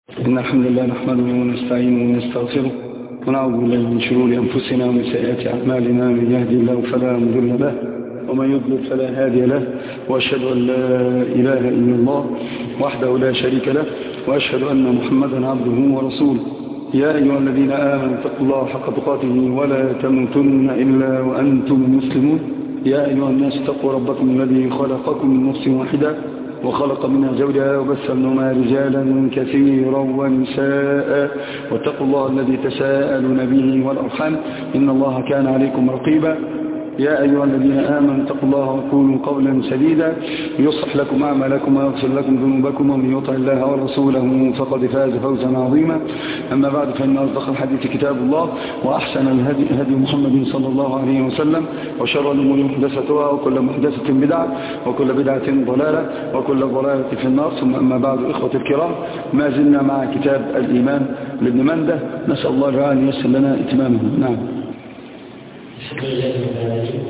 إن الحمد لله نحمده ونستعينه ونستغفره ونعوذ بالله من شرور أنفسنا ومن سيئات أعمالنا. من يهدي الله فلا مضل له ومن يضلل فلا هادي له، وأشهد أن لا إله إلا الله وحده لا شريك له، وأشهد أن محمدا عبده ورسوله. يا أيها الذين آمنوا اتقوا الله حق تقاته ولا تموتن إلا وأنتم مسلمون. يا أيها الناس اتقوا ربكم الذي خلقكم من نفس واحدة وخلق منها زوجها وبث منهما رجالا كثيرا ونساء، واتقوا الله الذي تساءلون به والأرحام إن الله كان عليكم رقيبا. يا أيها الذين آمنوا اتقوا الله وقولوا قولا سديدا يصلح لكم أعمالكم ويغفر لكم ذنوبكم، ومن يطع الله ورسوله فقد فاز فوزا عظيما. أما بعد، فإن أصدق الحديث كتاب الله، وأحسن الهدي هدي محمد صلى الله عليه وسلم، وشر الأمور محدثاتها، وكل محدثة بدعة، وكل بدعة ضلالة، وكل ضلالة في النار. ثم أما بعد، إخوة الكرام، ما زلنا مع كتاب الإيمان لابن منده، نسأل الله أن ييسر لنا إتمامه. نعم. الحمد لله رب العالمين،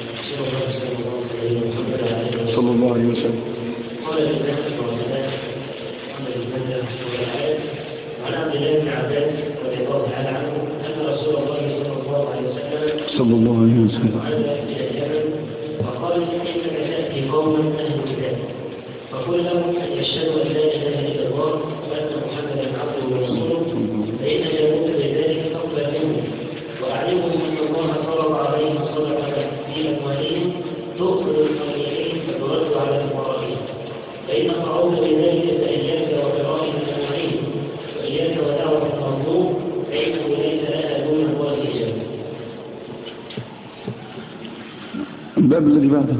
صلى الله عليه وسلم. قال الإمام العلماء محمد بن منده وعن عبد الله بن عباس رضي الله تعالى عنه أن رسول الله صلى الله عليه وسلم عاد إلى اليمن فقال: إنك تأتي قوما أهل الكتاب فقل لهم أن يشهدوا أن لا إله إلا الله وأن محمدا عبده ورسوله، فإن يموت بذلك فاقبل منه، وأعلمهم أن الله فرض عليهم صدقة في أموالهم تؤخذ الصالحين فترد على فقرائهم، فإن فعلت بذلك فإياك وقراءة أموالهم، وإياك ودعوة المظلوم، فإنه ليس لها دون الله إجابة. الباب الذي بعده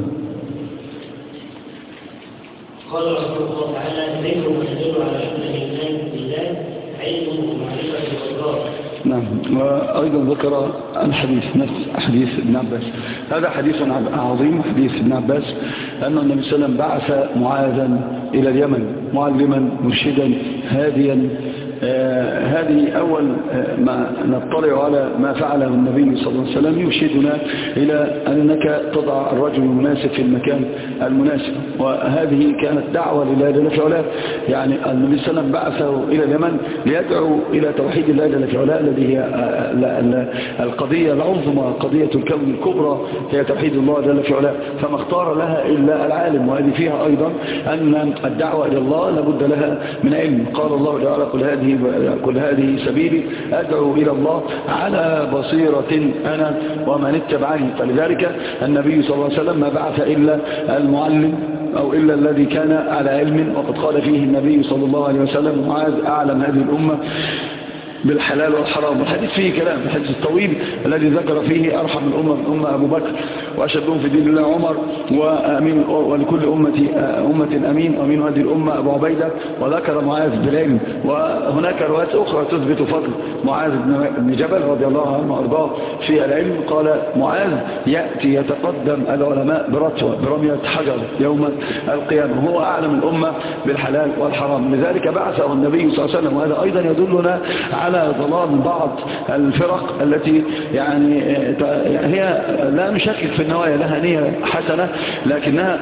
قال رسول الله تعالى: ذكر ما يدل على أن الإيمان بالله علم ومعرفة وإقرار. نعم. وأيضا ذكر الحديث نفس حديث ابن عباس. هذا حديث عظيم، حديث ابن عباس، أن النبي صلى الله عليه وسلم بعث معاذا إلى اليمن معلما مرشدا هاديا. هذه أول ما نطلع على ما فعله النبي صلى الله عليه وسلم، يرشدنا إلى أنك تضع الرجل المناسب في المكان المناسب، وهذه كانت دعوة لله جل في علاه. يعني النبي صلى الله عليه وسلم بعثه إلى اليمن ليدعو إلى توحيد الله جل في علاه، الذي هي القضية العظمى، قضية الكون الكبرى، هي توحيد الله جل في علاه، فما اختار لها إلا العالم. وهذه فيها أيضا أن الدعوة إلى الله لابد لها من علم. قال الله تعالى: قل هذه سبيلي أدعو إلى الله على بصيرة أنا ومن اتبعني. فلذلك النبي صلى الله عليه وسلم ما بعث إلا المعلم أو إلا الذي كان على علم. وقد قال فيه النبي صلى الله عليه وسلم: معاذ أعلم هذه الأمة بالحلال والحرام. والحديث فيه كلام، الحديث الطويل الذي ذكر فيه أرحم الأمة أبو بكر، وأشدهم في دين الله عمر، وأمين ولكل أمة أمين، وأمين هذه الأمة أبو عبيدة، وذكر معاذ بالعلم. وهناك روايات أخرى تثبت فضل معاذ بن جبل رضي الله عنه وأرضاه في العلم. قال: معاذ يأتي يتقدم العلماء برتوة برمية حجر يوم القيامة، هو أعلم الأمة بالحلال والحرام. لذلك بعثه النبي صلى الله عليه وسلم. وهذا أيضا يدلنا على ضلال بعض الفرق التي يعني هي لا نشكك في النوايا، لها نية حسنة، لكنها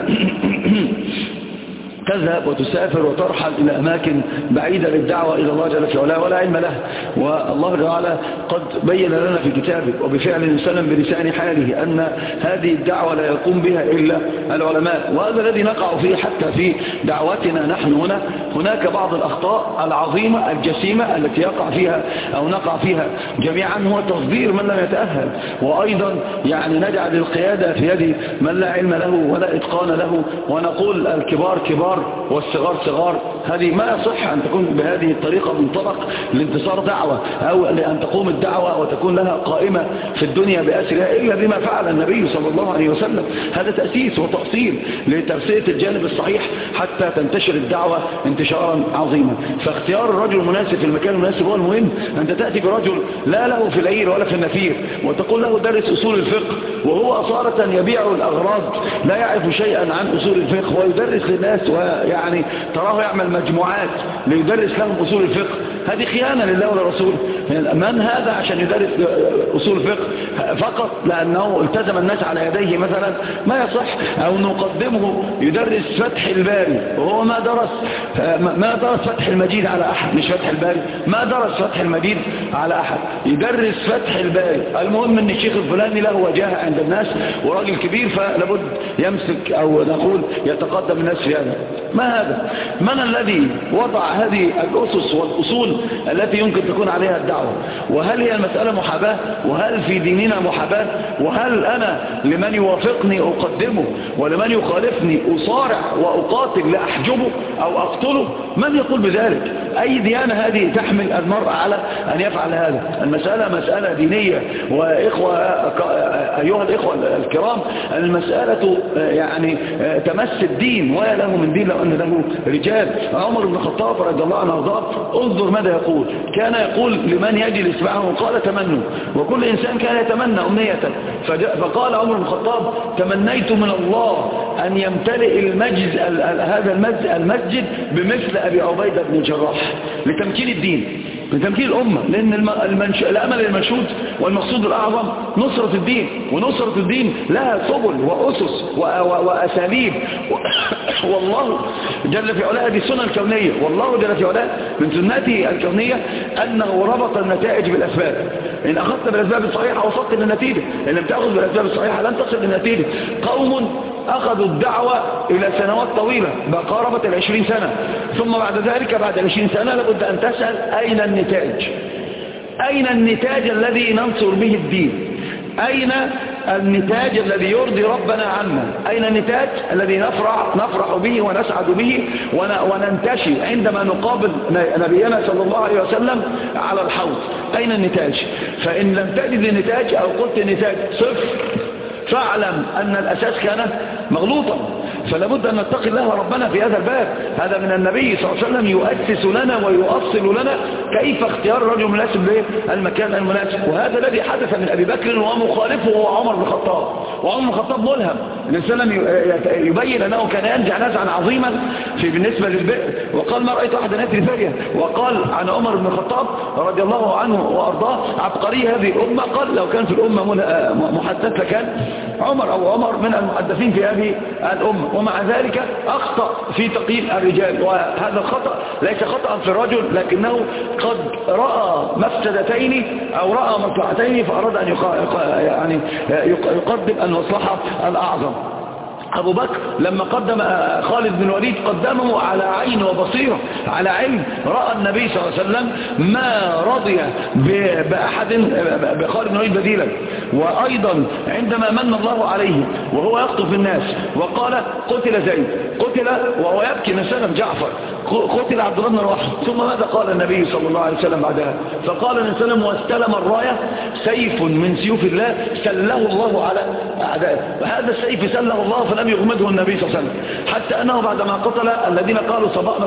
تذهب وتسافر وترحل إلى أماكن بعيدة للدعوة إلى الله جل في علاه ولا علم له. والله تعالى قد بين لنا في كتابه وبفعل وسلم بلسان حاله أن هذه الدعوة لا يقوم بها إلا العلماء. وهذا الذي نقع فيه حتى في دعوتنا نحن هنا. هناك بعض الأخطاء العظيمة الجسيمة التي يقع فيها أو نقع فيها جميعا، هو تصدير من لم يتأهل، وأيضا يعني نجعل القيادة في يد من لا علم له ولا إتقان له، ونقول الكبار كبار والصغار صغار. هذه ما يصح أن تكون بهذه الطريقة منطلق لانتصار دعوة، أو لأن تقوم الدعوة وتكون لها قائمة في الدنيا بأسرها، إلا بما فعل النبي صلى الله عليه وسلم. هذا تأسيس وتأصيل لترسية الجانب الصحيح حتى تنتشر الدعوة انتشارا عظيما. فاختيار الرجل المناسب في المكان المناسب هو المهم. أنت تأتي برجل لا له في العير ولا في النفير وتقول له درس أصول الفقه، وهو أصالة يبيع الأغراض، لا يعرف شيئا عن أصول الفقه، ويدرس للناس، ويعني تراه يعمل مجموعات ليدرس لهم أصول الفقه. هذه خيانة لله ولرسوله. من هذا عشان يدرس أصول الفقه فقط لأنه التزم الناس على يديه مثلا؟ ما يصح. أو نقدمه يدرس فتح الباري وهو ما درس فتح المجيد على أحد، مش فتح الباري، ما درس فتح المجيد على أحد، يدرس فتح الباري. المهم أن الشيخ الفلاني له وجاهة عند الناس وراجل كبير فلابد يمسك أو نقول يتقدم الناس في هذا. ما هذا؟ من الذي وضع هذه الأسس والأصول التي يمكن تكون عليها الدعوة؟ وهل هي المسألة محاباة؟ وهل في ديننا محاباة؟ وهل أنا لمن يوافقني أقدمه ولمن يخالفني أصارع وأقاتل لأحجبه أو أقتله؟ من يقول بذلك؟ أي ديانة هذه تحمل المرء على أن يفعل هذا؟ المسألة مسألة دينية. وإخوة أيها الإخوة الكرام، المسألة يعني تمس الدين ويا له من دين لو أن له رجال. عمر بن الخطاب رضي الله عنه وارضاه انظر ماذا يقول. كان يقول لمن يجلس معه قال تمنوا، وكل إنسان كان يتمنى أمنية. فقال عمر بن الخطاب تمنيت من الله أن يمتلئ هذا المسجد بمثل أبي عبيدة بن الجراح لتمكين الدين، لتمكين الأمة. لأن الأمل المنشود والمقصود الأعظم نصرة الدين، ونصرة الدين لها سبل وأسس وأساليب. والله جل في علاه هذه السنة الكونية، والله جل في علاه من سنته الكونية أنه ربط النتائج بالأسباب. إن أخذت بالأسباب الصحيحة وصلت للنتيجة، إن لم تأخذ بالأسباب الصحيحة لن تصل للنتيجة. قوم أخذوا الدعوة إلى سنوات طويلة بقاربة 20 سنة، ثم بعد ذلك بعد 20 سنة لابد أن تسأل أين النتاج؟ أين النتاج الذي ننصر به الدين؟ أين النتاج الذي يرضي ربنا عنا؟ أين النتاج الذي نفرح به ونسعد به وننتشي عندما نقابل نبينا صلى الله عليه وسلم على الحوض؟ أين النتاج؟ فإن لم تجد النتاج أو قلت النتاج صفر فاعلم أن الأساس كان مغلوطا. فلابد أن نتقي الله ربنا في هذا الباب. هذا من النبي صلى الله عليه وسلم يؤسس لنا ويؤصل لنا كيف اختيار الرجل المناسب للمكان المناسب. وهذا الذي حدث من أبي بكر ومخالفه هو عمر بن الخطاب. وعمر بن الخطاب ملهم. الإنسان يبين أنه كان ينجع نزعا عظيما بالنسبة للبئر، وقال ما رأيت أحدا يأتي الفرية. وقال عن عمر بن الخطاب رضي الله عنه وأرضاه عبقري هذه الأمة. قال لو كان في الأمة محدث لكان عمر من المحدثين في هذه الأمة. ومع ذلك أخطأ في تقييم الرجال، وهذا الخطأ ليس خطأ في الرجل لكنه قد رأى مفسدتين أو رأى مصلحتين فأراد أن يقدم المصلحة الأعظم. أبو بكر لما قدم خالد بن الوليد قدمه على عين وبصيرة، على علم. رأى النبي صلى الله عليه وسلم ما رضي بأحد بخالد بن الوليد بديلا. وأيضا عندما من الله عليه وهو يخطف الناس وقال قتل زيد، قتل وهو يبكي نسلم جعفر، قتل عبد الله بن رواحه. ثم ماذا قال النبي صلى الله عليه وسلم بعدها؟ فقال النبي صلى الله عليه وسلم واستلم الراية سيف من سيوف الله سله الله على أعدائه. وهذا السيف سله الله فلم يغمده النبي صلى الله عليه وسلم، حتى أنه بعدما قتل الذين قالوا صبأنا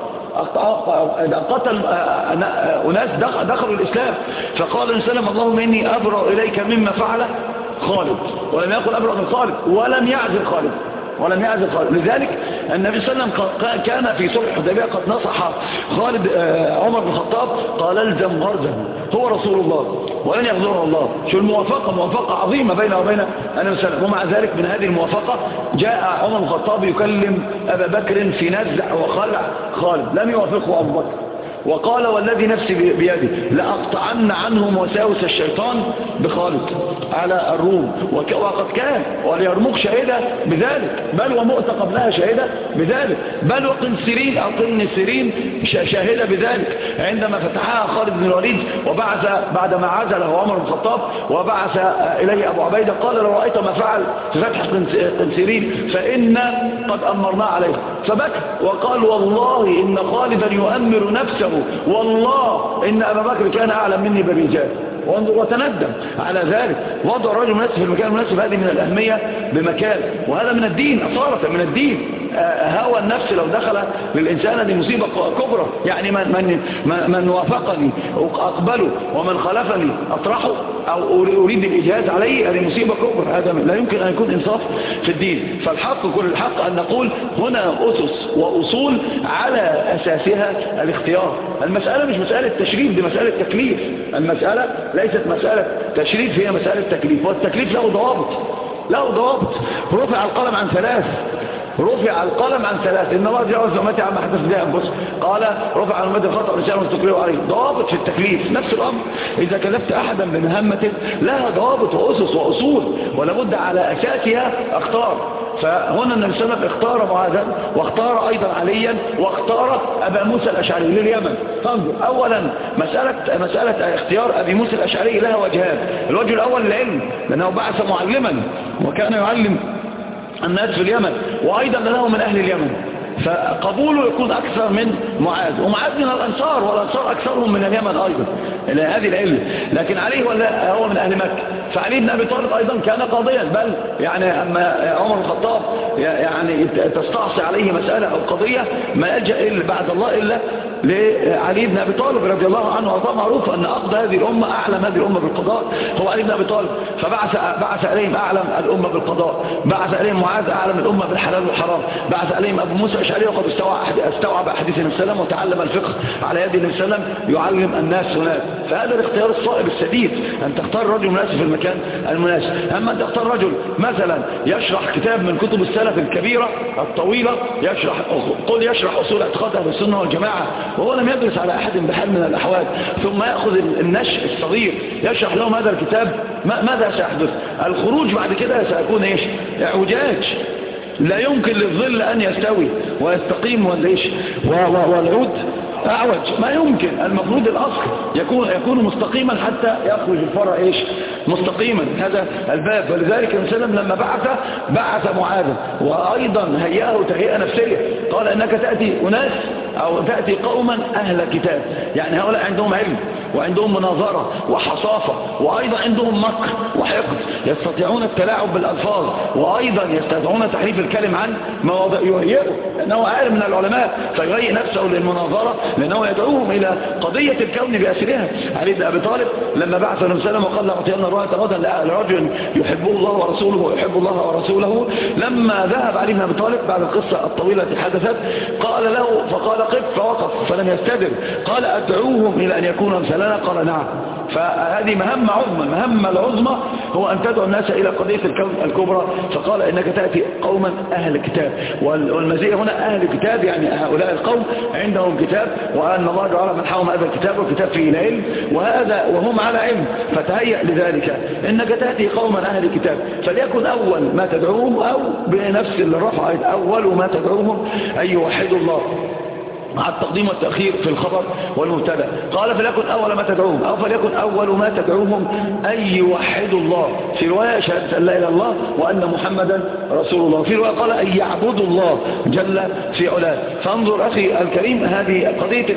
قتل أناس دخلوا الإسلام، فقال النبي صلى الله عليه وسلم اللهم إني أبرأ إليك مما فعل خالد، ولم يقل أبرأ من خالد، ولم يعزل خالد. لذلك النبي صلى الله عليه وسلم كان في صلح الحديبية قد نصح خالد عمر بن الخطاب قال الزم غرزه، هو رسول الله ولن يغزوه الله. شو الموافقة؟ موافقة عظيمة بينه وبين النبي صلى الله عليه وسلم. ومع ذلك من هذه الموافقة جاء عمر بن الخطاب يكلم أبا بكر في نزع وخلع خالد، لم يوافقه أبو بكر. وقال والذي نفسي بيده لأقطعن عنهم وساوس الشيطان بخالد على الروم. وقد كان وليرموك شهيدة بذلك، بل ومؤتى قبلها شهيدة بذلك، بل وقنسرين أو قنسرين شاهدة بذلك عندما فتحها خالد بن الوليد وبعث بعدما عزله عمر بن الخطاب وبعث إليه أبو عبيدة قال لو رأيت ما فعل في فتح قنسرين فإن قد أمرنا عليه. فبكى وقال والله إن خالدا يؤمر نفسه، والله إن أبا بكر كان أعلم مني برجال. وتندم على ذلك. وضع الرجل مناسب في المكان المناسب هذه من الأهمية بمكان، وهذا من الدين أصالة من الدين. هوى النفس لو دخل للإنسان دي مصيبة كبرى. يعني من وافقني أقبله ومن خلفني أطرحه أو أريد الإجهاز عليه، هذه مصيبة كبرى. هذا لا يمكن أن يكون إنصاف في الدين. فالحق كل الحق أن نقول هنا أسس وأصول على أساسها الاختيار. المسألة مش مسألة تشريف، دي مسألة تكليف. المسألة ليست مسألة تشريف، هي مسألة تكليف، والتكليف له ضوابط. رفع القلم عن ثلاث. إن الله جاوز أمتي عما حدث بها أنفس. قال رفع عن أمتي الخطأ والنسيان والتقرير عليه. ضوابط في التكليف. نفس الأمر إذا كلفت أحدا بمهمة لها ضوابط وأسس وأصول، ولا بد على أساسها اختار. فهنا النبي صلى الله عليه وسلم اختار معاذا، واختار أيضا عليا، واختار أبا موسى الأشعري لليمن. فانظر أولا مسألة اختيار أبي موسى الأشعري لها وجهان. الوجه الأول العلم، لأنه بعث معلما وكان يعلم الناس في اليمن، وأيضا له من أهل اليمن، فقبوله يكون أكثر من معاذ. ومعاذ من الأنصار، والأنصار أكثرهم من اليمن أيضا إلى هذه العلة. لكن عليه ولا هو من أهل مكة. فعلي بن أبي طالب أيضا كان قاضيا، بل يعني أما عمر الخطاب يعني تستعصي عليه مسألة أو قضية ما يلجأ إلا بعد الله إلا لعلي بن أبي طالب رضي الله عنه. وطبعا معروف أن أقضى هذه الأمة، أعلم هذه الأمة بالقضاء هو علي بن أبي طالب. فبعث عليهم أعلم الأمة بالقضاء، بعث عليهم معاذ أعلم الأمة بالحلال والحرام، بعث عليهم أبو موسى الأشعري وقد استوعب أحاديث النبي صلى الله عليه وسلم وتعلم الفقه على يد النبي صلى الله عليه وسلم يعلم الناس هناك. فهذا الاختيار الصائب السديد، أن تختار رجل مناسب في المكان المناسب. أما أن تختار رجل مثلا يشرح كتاب من كتب السلف الكبيرة الطويلة، يشرح أصول اعتقاد أهل السنة والجماعة، وهو لم يدرس على أحد بحال من الأحوال، ثم يأخذ النشء الصغير يشرح لهم هذا الكتاب، ماذا سيحدث؟ الخروج بعد كده سيكون اعوجاج. لا يمكن للظل أن يستوي ويستقيم والعود أعوج، ما يمكن. المفروض الأصل يكون مستقيما حتى يخرج الفرع مستقيما. هذا الباب. ولذلك النبي صلى الله عليه وسلم لما بعث معاذا، وأيضا هيئه تهيئة نفسية. قال إنك تأتي أناس أو تأتي قوما أهل كتاب، يعني هؤلاء عندهم علم وعندهم مناظرة وحصافة، وأيضا عندهم مكر وحقد، يستطيعون التلاعب بالألفاظ، وأيضا يستطيعون تحريف الكلم عن مواضع يهيئه، لأنه عالم من العلماء فيهيئ نفسه للمناظرة، لأنه يدعوهم إلى قضية الكون بأسرها. علي بن أبي طالب لما بعث النبي صلى الله عليه وسلم وقال لأعطينا الراية غدا لرجل يحبه الله ورسوله ويحب الله ورسوله، لما ذهب علي بن أبي طالب بعد القصة الطويلة التي حدثت قال له، فقال قف، فوقف فلم يستدر. قال أدعوهم إلى أن يكونوا أمثالنا؟ قال نعم. فهذه مهمة عظمى. المهمة العظمى هو أن تدعو الناس إلى قضية الكون الكبرى. فقال إنك تأتي قوما أهل كتاب، والمزية هنا أهل كتاب، يعني هؤلاء القوم عندهم كتاب، وأن الله جعل منحهم هذا الكتاب، والكتاب فيه العلم وهم على علم. فتهيأ لذلك إنك تأتي قوما أهل كتاب، فليكن أول ما تدعوهم، أو بنفس الرفع أول ما تدعوهم أن يوحدوا الله، مع التقديم والتأخير في الخبر والمبتدا. قال فليكن أول ما تدعوهم، أو فليكن أول ما تدعوهم أن يوحدوا الله. في رواية شهادة أن لا إله إلا الله وأن محمدا رسول الله. في رواية قال أن يعبدوا الله جل في علاه. فانظر أخي الكريم، هذه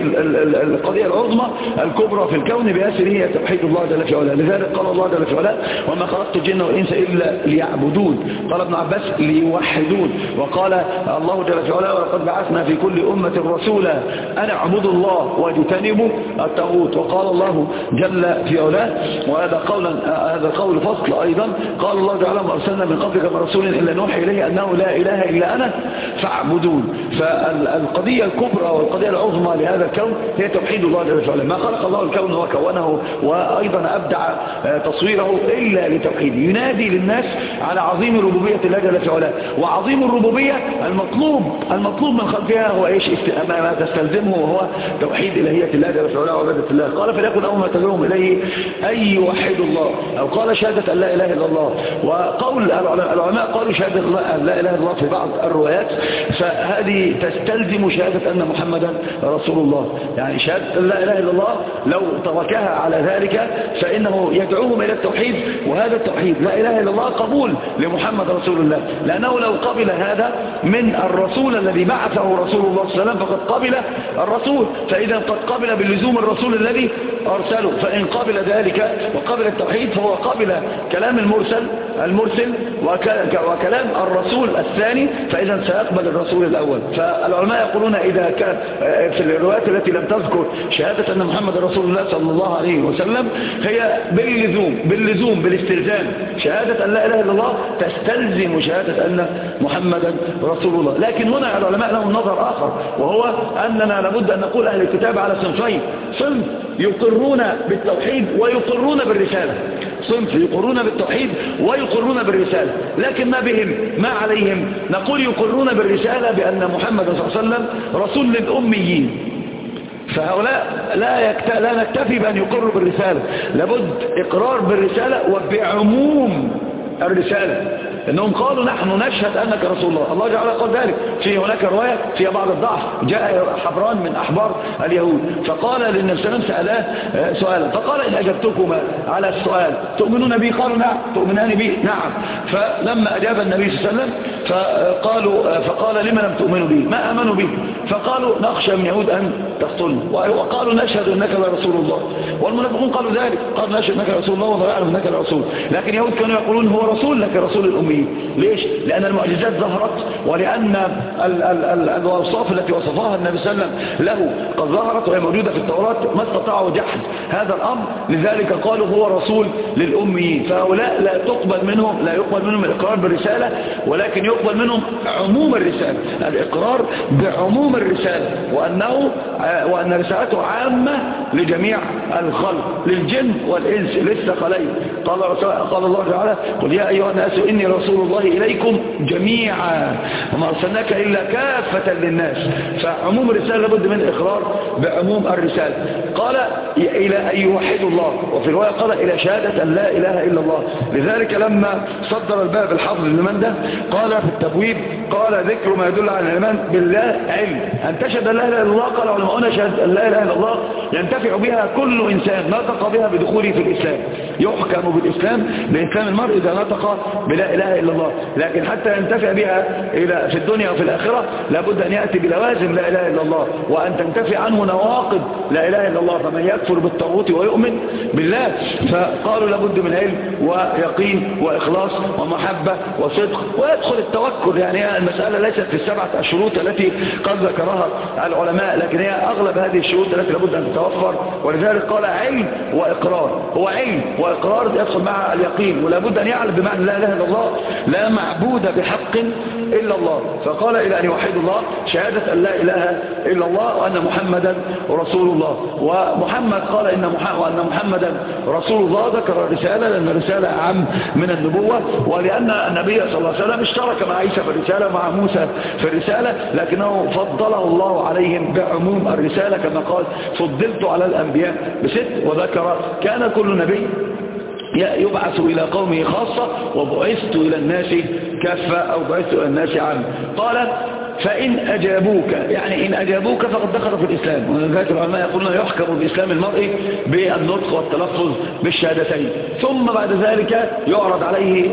القضية العظمى الكبرى في الكون بأسره هي توحيد الله جل في علاه. لذلك قال الله جل في علاه وما خلقت الجن والإنس إلا ليعبدون. قال ابن عباس ليوحدون. وقال الله جل في علاه ولقد بعثنا في كل أمة رسولا أن اعبدوا الله واجتنبوا الطاغوت. وقال الله جل في علاه، وهذا قول فصل أيضا، قال الله تعالى ما أرسلنا من قبلك من رسول إلا نوحي إليه أنه لا إله إلا أنا فاعبدون. فالقضية الكبرى والقضية العظمى لهذا الكون هي توحيد الله جل في علاه. ما خلق الله الكون وكونه وأيضا أبدع تصويره إلا لتوحيده. ينادي للناس على عظيم ربوبية الله جل في علاه. وعظيم الربوبية المطلوب من خلقها هو إيش؟ ما تستلزمه، وهو توحيد إلهية الله جل في علاه وعبادة الله. قال فليكن أول ما تدعوهم إليه أن يوحدوا الله، أو قال شهادة أن لا إله إلا الله. وقول العلماء قالوا شهادة أن لا إله إلا الله في بعض الروايات، فهذه تستلزم شهادة أن محمدا رسول الله. يعني شهادة أن لا إله إلا الله لو تركها على ذلك فإنه يدعوهم إلى التوحيد، وهذا التوحيد لا إله إلا الله قبول لمحمد رسول الله، لأنه لو قبل هذا من الرسول الذي بعثه رسول الله صلى الله عليه وسلم فقد قبل الرسول، فإذا قد قبل باللزوم الرسول الذي أرسله. فإن قبل ذلك وقبل التوحيد فهو قبل كلام المرسل وكلام الرسول الثاني فإذا سيقبل الرسول الأول. فالعلماء يقولون إذا كان في الروايات التي لم تذكر شهادة أن محمد رسول الله صلى الله عليه وسلم هي باللزوم بالاستلزام، شهادة أن لا إله إلا الله تستلزم شهادة أن محمدا رسول الله. لكن هنا العلماء لهم نظر آخر، وهو أننا لابد أن نقول أهل الكتاب على صنفين: صنف يقرون بالتوحيد ويقرون بالرسالة، صنف يقرون بالتوحيد ويقرون بالرسالة، لكن ما بهم ما عليهم. نقول يقرون بالرسالة بأن محمد صلى الله عليه وسلم رسول للأميين، فهؤلاء لا نكتفي بأن يقروا بالرسالة، لابد إقرار بالرسالة وبعموم الرسالة، انهم قالوا نحن نشهد انك رسول الله. الله تعالى قال ذلك في هناك رواية فيها بعض الضعف، جاء حبران من احبار اليهود فقال للنبي صلى الله عليه وسلم سألاه سؤالا فقال ان اجبتكما على السؤال تؤمنون بي؟ قالوا نعم. تؤمنان بي؟ نعم. فلما اجاب النبي صلى الله عليه وسلم فقال لما لم تؤمنوا بي؟ ما امنوا به. فقالوا نخشى من يهود ان تقتلنا، وقالوا نشهد انك لرسول الله. والمنافقون قالوا ذلك، قالوا نشهد انك رسول الله والله يعلم انك لرسول. لكن يهود كانوا يقولون هو رسول لك رسول الامي. ليش؟ لأن المعجزات ظهرت، ولأن الأوصاف التي وصفها النبي صلى الله عليه وسلم له قد ظهرت وهي موجودة في التوراة، ما استطاعوا جحد هذا الأمر، لذلك قالوا هو رسول للأميين. فهؤلاء لا يقبل منهم الإقرار بالرسالة، ولكن يقبل منهم عموم الرسالة، الإقرار بعموم الرسالة، وأن رسالته عامة لجميع الخلق، للجن والإنس للثقلين. قال الله تعالى: قل يا أيها الناس إني رسول الله إليكم جميعا وما أرسلناك إلا كافة للناس. فعموم الرسالة لابد من الإقرار بعموم الرسالة. قال إلى أن يوحدوا الله، وفي الرواية قال إلى شهادة أن لا إله إلا الله. لذلك لما صدر الباب الحافظ لمن ده قال في التبويب، قال ذكر ما يدل على الإيمان بالله علم. أن تشهد أن لا إله إلا الله، قال علماؤنا شهادة أن لا إله إلا الله ينتفع بها كل إنسان نطق بها بدخوله في الإسلام. يحكم بالإسلام بإسلام المرء إذا نطق بلا إله إلا الله، لكن حتى ينتفع بها في الدنيا وفي الآخرة لابد أن يأتي بلوازم لا إله إلا الله، وأن تنتفع عنه نواقض لا إله إلا الله. فمن يكفر بالطاغوت ويؤمن بالله، فقالوا لابد من علم ويقين وإخلاص ومحبة وصدق، ويدخل التوكل. يعني المسألة ليست في السبعة الشروط التي قد ذكرها العلماء، لكن هي أغلب هذه الشروط التي لابد أن تتوفر. ولذلك قال علم وإقرار، هو علم وإقرار يدخل مع اليقين، ولابد أن يعلم بمعنى لا إله إلا الله لا معبود بحق إلا الله. فقال إلى أن يوحد الله، شهادة أن لا إله إلا الله وأن محمدا رسول الله. ومحمد قال وأن محمدا رسول الله، ذكر الرسالة لأن الرسالة أعم من النبوة، ولأن النبي صلى الله عليه وسلم اشترك مع عيسى في الرسالة ومع موسى في الرسالة، لكنه فضله الله عليهم بعموم الرسالة كما قال فضلت على الأنبياء بست. وذكر كان كل نبي يبعث إلى قومه خاصة وبعثت إلى الناس كافة أو بعثت إلى الناس عامة. قال فإن أجابوك، يعني إن أجابوك فقد دخلوا في الإسلام. ولذلك العلماء يقولون يحكم بإسلام المرء بالنطق والتلفظ بالشهادتين، ثم بعد ذلك يعرض عليه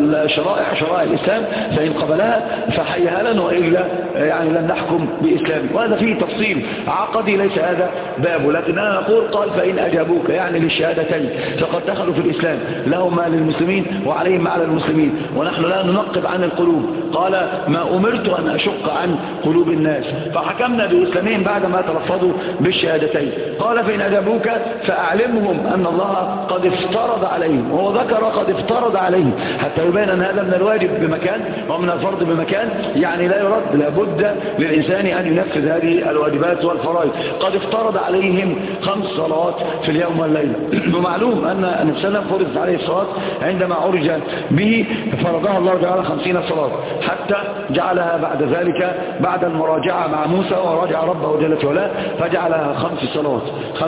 شرائع الإسلام، فإن قبلها فحيها لنا، وإلا يعني لن نحكم بإسلامه. وهذا فيه تفصيل عقدي ليس هذا بابه، لكن أنا نقول قال فإن أجابوك يعني للشهادتين فقد دخلوا في الإسلام، لهم ما للمسلمين وعليهم ما على المسلمين، ونحن لا ننقب عن القلوب. قال ما أمرت أن أشق عن قلوب الناس، فحكمنا بإسلامهم بعدما تلفظوا بالشهادتين. قال فإن أجابوك فأعلمهم أن الله قد افترض عليهم، وهو ذكر قد افترض عليهم حتى يبين أن هذا من الواجب بمكان ومن الفرض بمكان، يعني لا يرد، لابد للإنسان أن ينفذ هذه الواجبات والفرائض. قد افترض عليهم 5 صلوات في اليوم والليلة. ومعلوم أن النبي صلى الله عليه وسلم فرضت عليه الصلاة عندما عرج به، فرضها الله تعالى 50 صلاة، حتى جعلها بعد ذلك بعد المراجعة مع موسى وراجع ربه جل وعلا فجعلها 5 صلوات.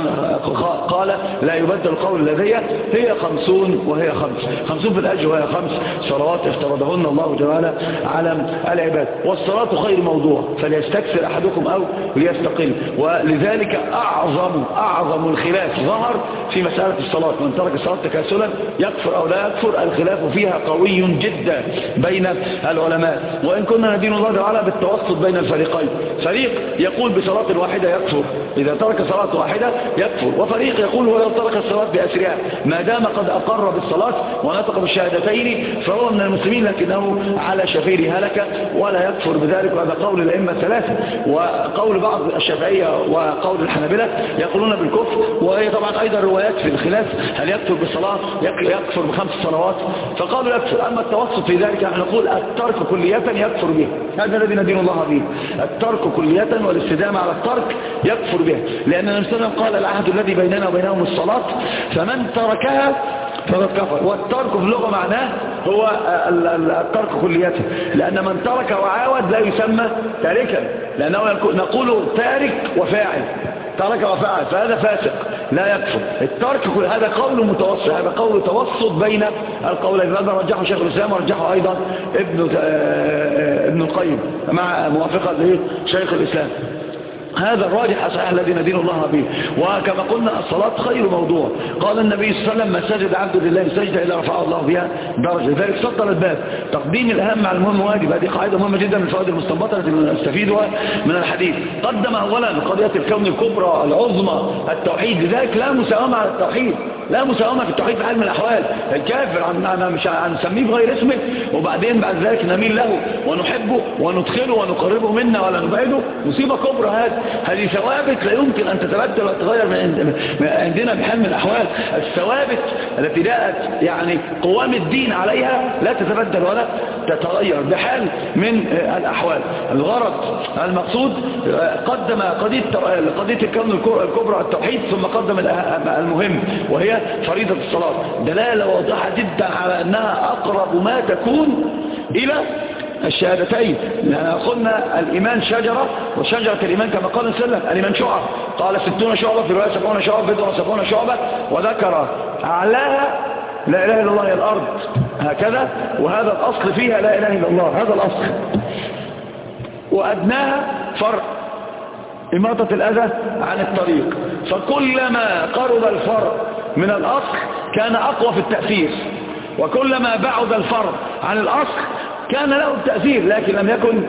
قال لا يبدل قول لدي، هي 50 وهي 50 في الأجر، وهي 5 صلوات افترضهن الله جل وعلا على العباد. والصلاة خير موضوع، فليستكثر أحدكم أو ليستقل. ولذلك أعظم الخلاف ظهر في مسألة الصلاة، من ترك الصلاة تكاسلا يكفر أو لا يكفر. الخلاف فيها قوي جدا بين العلماء، وإن كنا ندين الله تعالى التوسط بين الفريقين. فريق يقول بصلاة واحدة يكفر، إذا ترك صلاة واحدة يكفر، وفريق يقول ولو ترك الصلاة بأسرها ما دام قد أقر بالصلاة ونطق بالشهادتين فهو من المسلمين، لكنه على شفير هلكة ولا يكفر بذلك. وهذا قول الأئمة الثلاثة، وقول بعض الشافعية وقول الحنابلة يقولون بالكفر، وهي طبعا أيضا روايات في الخلاف هل يكفر بالصلاة يكفر ب5 صلوات، فقالوا يكفر. أما التوسط في ذلك نحن نقول الترك كلية يكفر به، هذا الذي ندين الله به، الترك كلية والاستدامة على الترك يكفر به، لأن النبي صلى الله عليه وسلم قال العهد الذي بيننا وبينهم الصلاة فمن تركها فقد كفر. والترك في اللغة معناه هو الترك كلية، لأن من ترك وعاود لا يسمى تاركا، لأنه نقول تارك وفاعل، ترك وفعل، فهذا فاسق لا يكفر. الترك هذا قول متوسط، هذا قول توسط بين القولين، هذا رجحه شيخ الإسلام ورجحه أيضا ابن القيم مع موافقة لشيخ الإسلام. هذا الراجح الصحيح الذي ندين الله به. وكما قلنا الصلاة خير موضوع، قال النبي صلى الله عليه وسلم ما سجد عبد لله سجدة إلا رفعه الله بها درجة، لذلك سطر الباب تقديم الأهم على المهم واجب. هذه قاعدة مهمة جدا من الفوائد المستنبطة التي نستفيدها من الحديث. قدم أولا قضية الكون الكبرى العظمى التوحيد، لذلك لا مساومة على التوحيد، لا مساومة في التوحيد في حال من الأحوال. الكافر مش هنسميه بغير اسمه وبعدين بعد ذلك نميل له ونحبه وندخله ونقربه منا ولا نبعده، مصيبة كبرى. هذه ثوابت لا يمكن أن تتبدل وتتغير من عندنا بحال من الأحوال. الثوابت التي جاءت يعني قوام الدين عليها لا تتبدل ولا تتغير بحال من الأحوال. الغرض المقصود قدم قضية الكون الكبرى التوحيد، ثم قدم المهم وهي فريضة الصلاة، دلالة واضحة جدا على أنها أقرب ما تكون إلى الشهادتين. لأن قلنا الإيمان شجرة، وشجرة الإيمان كما قال وسلم الإيمان شعب، قال 60 شعبة في رواية 70 شعبة، بضع 70 شعبة، وذكر أعلاها لا إله إلا الله هي الأرض هكذا، وهذا الأصل فيها لا إله إلا الله، هذا الأصل. وأدناها فرق إماطة الأذى عن الطريق، فكلما قرب الفرق من الأصل كان أقوى في التأثير، وكلما بعد الفرق عن الأصل كان له التأثير لكن لم يكن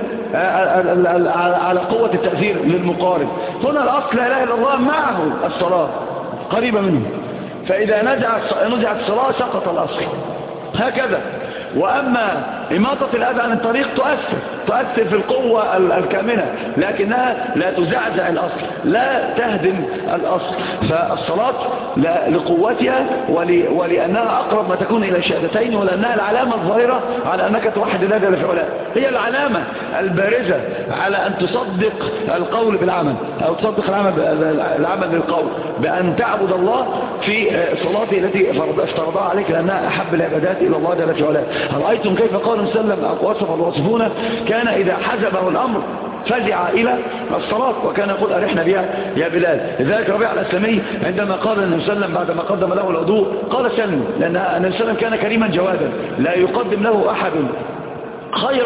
على قوة التأثير للمقارب. هنا الأصل لا إله إلا الله معه الصلاة قريبة منه، فإذا نزعت الصلاة سقط الأصل هكذا. وأما إماطة الأذى عن الطريق تؤثر في القوة الكامنة، لكنها لا تزعزع الأصل، لا تهدم الأصل. فالصلاة لقوتها ولأنها أقرب ما تكون إلى الشهادتين، ولأنها العلامة الظاهرة على أنك توحد الله جل في علاه، هي العلامة البارزة على أن تصدق القول بالعمل، أو تصدق العمل بالقول، بأن تعبد الله في صلاته التي افترضها عليك، لأنها أحب العبادات إلى الله جل في علاه. رأيتم كيف قال وسلم وصف الواصفون كان إذا حزبه الأمر فزع إلى الصلاة، وكان يقول أرحنا بها يا بلال. لذلك ربيع الأسلمي عندما قال النبي صلى الله عليه وسلم بعدما قدم له الوضوء قال سلم، لأن النبي صلى الله عليه وسلم كان كريما جوادا لا يقدم له أحد خيرا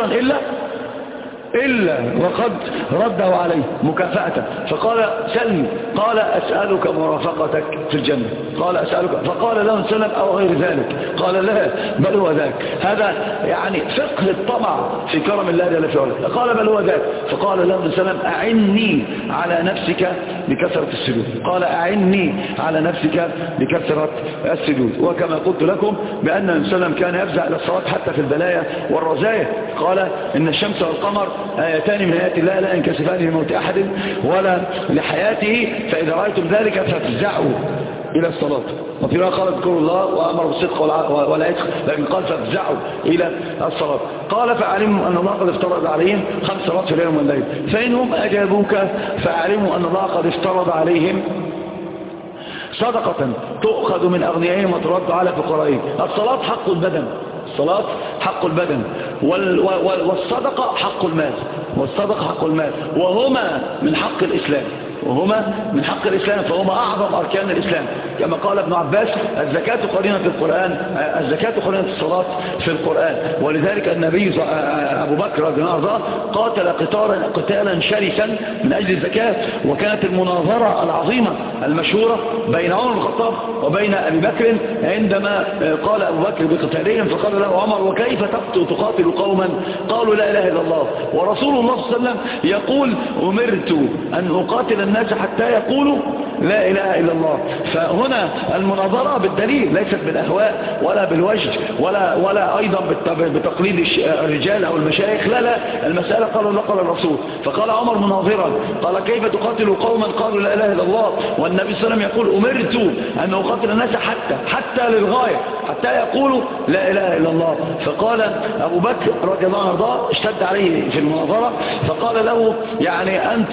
إلا وقد رده عليه مكافأة، فقال سلم، قال أسألك مرافقتك في الجنة، قال أسألك، فقال له سلم أو غير ذلك، قال لا بل هو ذاك. هذا يعني فقه الطمع في كرم الله جل في علاه، قال بل هو ذاك، فقال له سلم أعني على نفسك بكثرة السجود، قال أعني على نفسك بكثرة السجود. وكما قلت لكم بأن النبي صلى الله عليه وسلم كان يفزع إلى الصلاة حتى في البلايا والرزايا، قال إن الشمس والقمر آيتان من آيات الله لا ينكسفان لموت أحد ولا لحياته، فإذا رأيتم ذلك فافزعوا إلى الصلاة. وفي رواية قال اذكروا الله وأمر بالصدق والعتق، لكن قال فافزعوا إلى الصلاة. قال فأعلموا أن الله قد افترض عليهم 5 صلوات في اليوم والليل، فإنهم أجابوك فأعلموا أن الله قد افترض عليهم صدقة تؤخذ من أغنيائهم وترد على فقرائهم. الصلاة حق البدن، الصلاة حق البدن، والصدقة حق المال، والصدقة حق المال، وهما من حق الإسلام، وهما من حق الإسلام، فهما أعظم أركان الإسلام. كما قال ابن عباس الزكاة قرينة القرآن، الزكاة قرينة الصلاة في القرآن. ولذلك النبي أبو بكر رضي الله عنه قاتل قتالا شرسا من أجل الزكاة، وكانت المناظرة العظيمة المشهورة بين عمر بن الخطاب وبين أبي بكر عندما قال أبو بكر بقتالهم، فقال له عمر وكيف تقاتل قوما قالوا لا إله إلا الله ورسول الله صلى الله عليه وسلم يقول أمرت أن أقاتل الناس حتى يقولوا لا إله إلا الله. فهنا المناظرة بالدليل ليست بالأهواء ولا بالوجه ولا أيضا بتقليد الرجال أو المشايخ، لا المسألة قالوا لا قال الرسول. فقال عمر مناظرا قال كيف تقاتل قوما قالوا لا إله إلا الله والنبي صلى الله عليه وسلم يقول أمرت أن أقاتل الناس حتى للغاية حتى يقولوا لا إله إلا الله. فقال أبو بكر رضي الله عنه اشتد عليه في المناظرة فقال له يعني أنت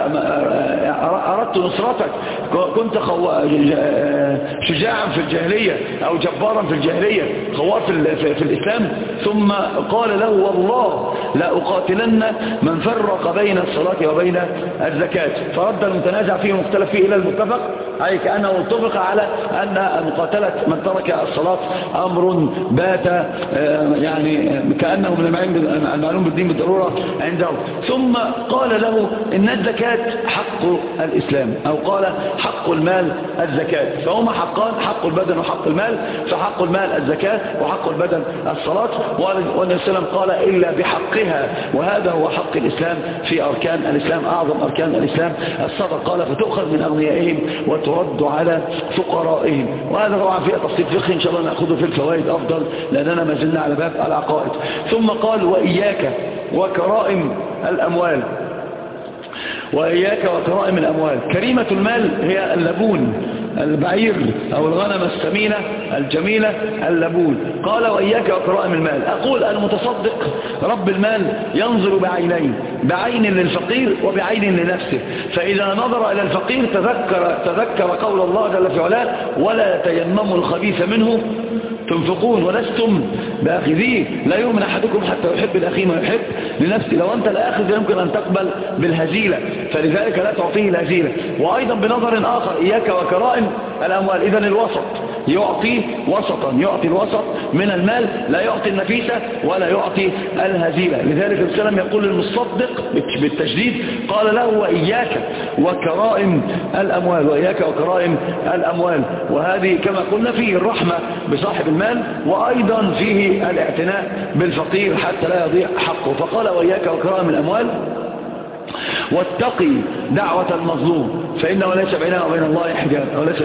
أردت نصرتك، كنت شجاعا في الجاهلية أو جبارا في الجاهلية خوار في الإسلام. ثم قال له والله لا أقاتلن من فرق بين الصلاة وبين الزكاة. فرد المتنازع فيه مختلف فيه إلى المتفق، أي كأنه اتفق على أن مقاتلة من ترك الصلاة أمر بات يعني كأنه من المعلوم بالدين بالضرورة عنده. ثم قال له إن الزكاة حق الإسلام، أو قال حق المال الزكاة، فهما حقان، حق البدن وحق المال. فحق المال الزكاة وحق البدن الصلاة. والنبي صلى الله عليه وسلم قال إلا بحقها، وهذا هو حق الإسلام في أركان الإسلام، أعظم أركان الإسلام الصدقة. قال فتؤخذ من أغنيائهم وترد على فقرائهم. وهذا طبعا فيه تفصيل فقهي إن شاء الله نأخذه في الفوائد أفضل، لأننا ما زلنا على باب العقائد. ثم قال وإياك وكرائم الأموال، وإياك وكرائم الأموال. كريمة المال هي اللبون، البعير أو الغنم السمينة الجميلة اللبون. قال وإياك وكرائم المال. أقول المتصدق رب المال ينظر بعينين، بعين للفقير وبعين لنفسه. فإذا نظر إلى الفقير تذكر قول الله جل في علاه ولا تيمموا الخبيث منه تنفقون ولستم بآخذيه لا يؤمن أحدكم حتى يحب الأخي ما يحب لنفسه. لو أنت لا أخذ يمكن أن تقبل بالهزيلة، فلذلك لا تعطيه الهزيلة. وأيضا بنظر آخر إياك وكرائم الأموال، إذن الوسط يعطي وسطا، يعطي الوسط من المال، لا يعطي النفيسة ولا يعطي الهزيلة. لذلك السلام يقول للمصدق بالتشديد قال له وإياك وكرائم الأموال، وإياك وكرائم الأموال. وهذه كما قلنا فيه الرحمة بصاحب المال، وأيضا فيه الاعتناء بالفقير حتى لا يضيع حقه. فقال وإياك وكرائم الأموال واتقي دعوة المظلوم فإنه ليس بينها وبين الله حجاب، أو ليس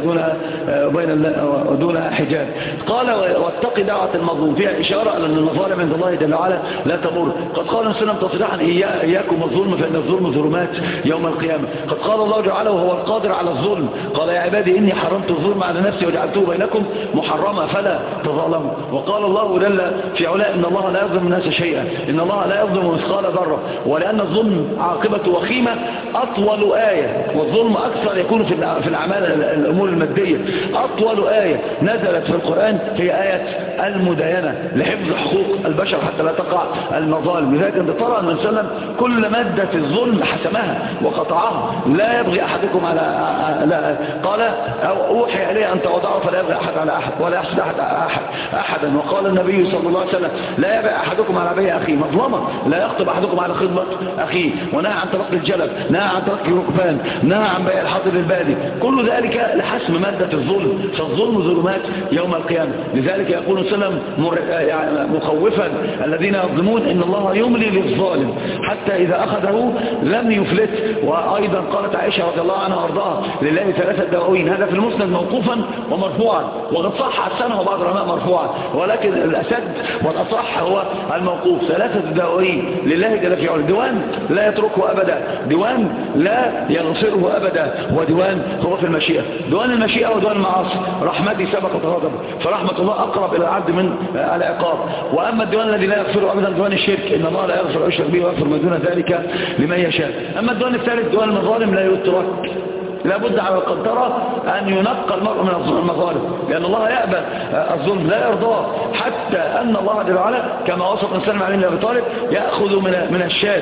دونها حجاب. قال واتقي دعوة المظلوم، فيها إشارة أن المظالم عند الله جل وعلا لا تمر. قد قال السلام تصريحا إياكم الظلم فإن الظلم ظلمات يوم القيامة. قد قال الله جل وعلا وهو القادر على الظلم قال يا عبادي إني حرمت الظلم على نفسي وجعلته بينكم محرما فلا تظالموا. وقال الله جل في علاه إن الله لا يظلم الناس شيئا، إن الله لا يظلم مثقال ذرة، ولأن الظلم عاقبة وخيمة أطول آية، والظلم أكثر يكون في الأعمال الأمور المادية. أطول آية نزلت في القرآن هي آية المداينة لحفظ حقوق البشر حتى لا تقع المظالم. لذلك أنت ترى أن وسلم كل مادة الظلم حسمها وقطعها. لا يبغي أحدكم على قال أوحي إليه أن تواضعوا فلا يبغي أحد على أحد ولا يحسد أحدا. وقال النبي صلى الله عليه وسلم لا يبغي أحدكم على بيع أخيه مظلمة، لا يخطب أحدكم على خدمة أخيه. ونهى عن ترك الجلب، نهى عن ترك الركبان، نهى عن بيع الحاضر البادي. كل ذلك لحسم مادة الظلم، فالظلم ظلمات يوم القيامة. لذلك يقول وسلم مخوفا الذين يظلمون إن الله يملي للظالم حتى إذا أخذه لم يفلت. وأيضا قالت عائشة رضي الله عنها وارضاها لله ثلاثة دواوين، هذا في المسند موقوفا ومرفوعا، وقد صح حسنه بعض العلماء مرفوعا، ولكن الأسد والأصح هو الموقوف. ثلاثة دواوين لله جل في علاه، ديوان لا يتركه أبدا، ديوان لا يغفره أبدا، وديوان هو في المشيئة، ديوان المشيئة وديوان المعاصي. رحمتي سبقت غضب، فرحمة الله أقرب إلى العبد من العقاب. وأما الديوان الذي لا يغفره أبدا ديوان الشرك، إن الله لا يغفر يشرك به ويغفر ما دون ذلك لمن يشاء. أما الديوان الثالث ديوان المظالم لا يترك، لابد على القنطرة أن ينقى المرء من المظالم، لأن الله يأبى الظلم لا يرضاه، حتى أن الله جل وعلا كما وصف الإنسان عليه بن أبي طالب يأخذ من الشاة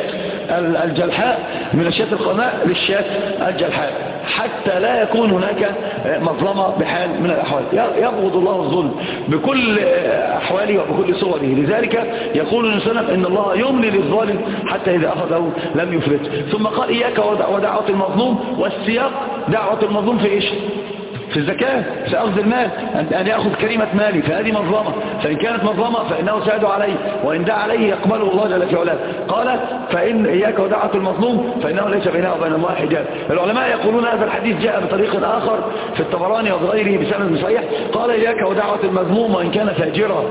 الجلحاء من الشاة القرناء للشاة الجلحاء، حتى لا يكون هناك مظلمة بحال من الأحوال. يبغض الله الظلم بكل أحواله وبكل صوره، لذلك يقول النبي صلى الله عليه وسلم إن الله يملي للظالم حتى إذا أخذه لم يفلت. ثم قال إياك ودعوة المظلوم، والسياق دعوة المظلوم في إيش؟ في الزكاة، في أخذ المال، أن يأخذ كريمة مالي، فهذه مظلمة، فإن كانت مظلمة فإنه سيدعو عليه، وإن دعا عليه يقبله الله جل في علاه. قال فإن إياك ودعوة المظلوم فإنه ليس بينه وبين الله حجاب. العلماء يقولون هذا الحديث جاء بطريق آخر في الطبراني وغيره بسند صحيح، قال إياك ودعوة المظلوم وإن كان فاجرا.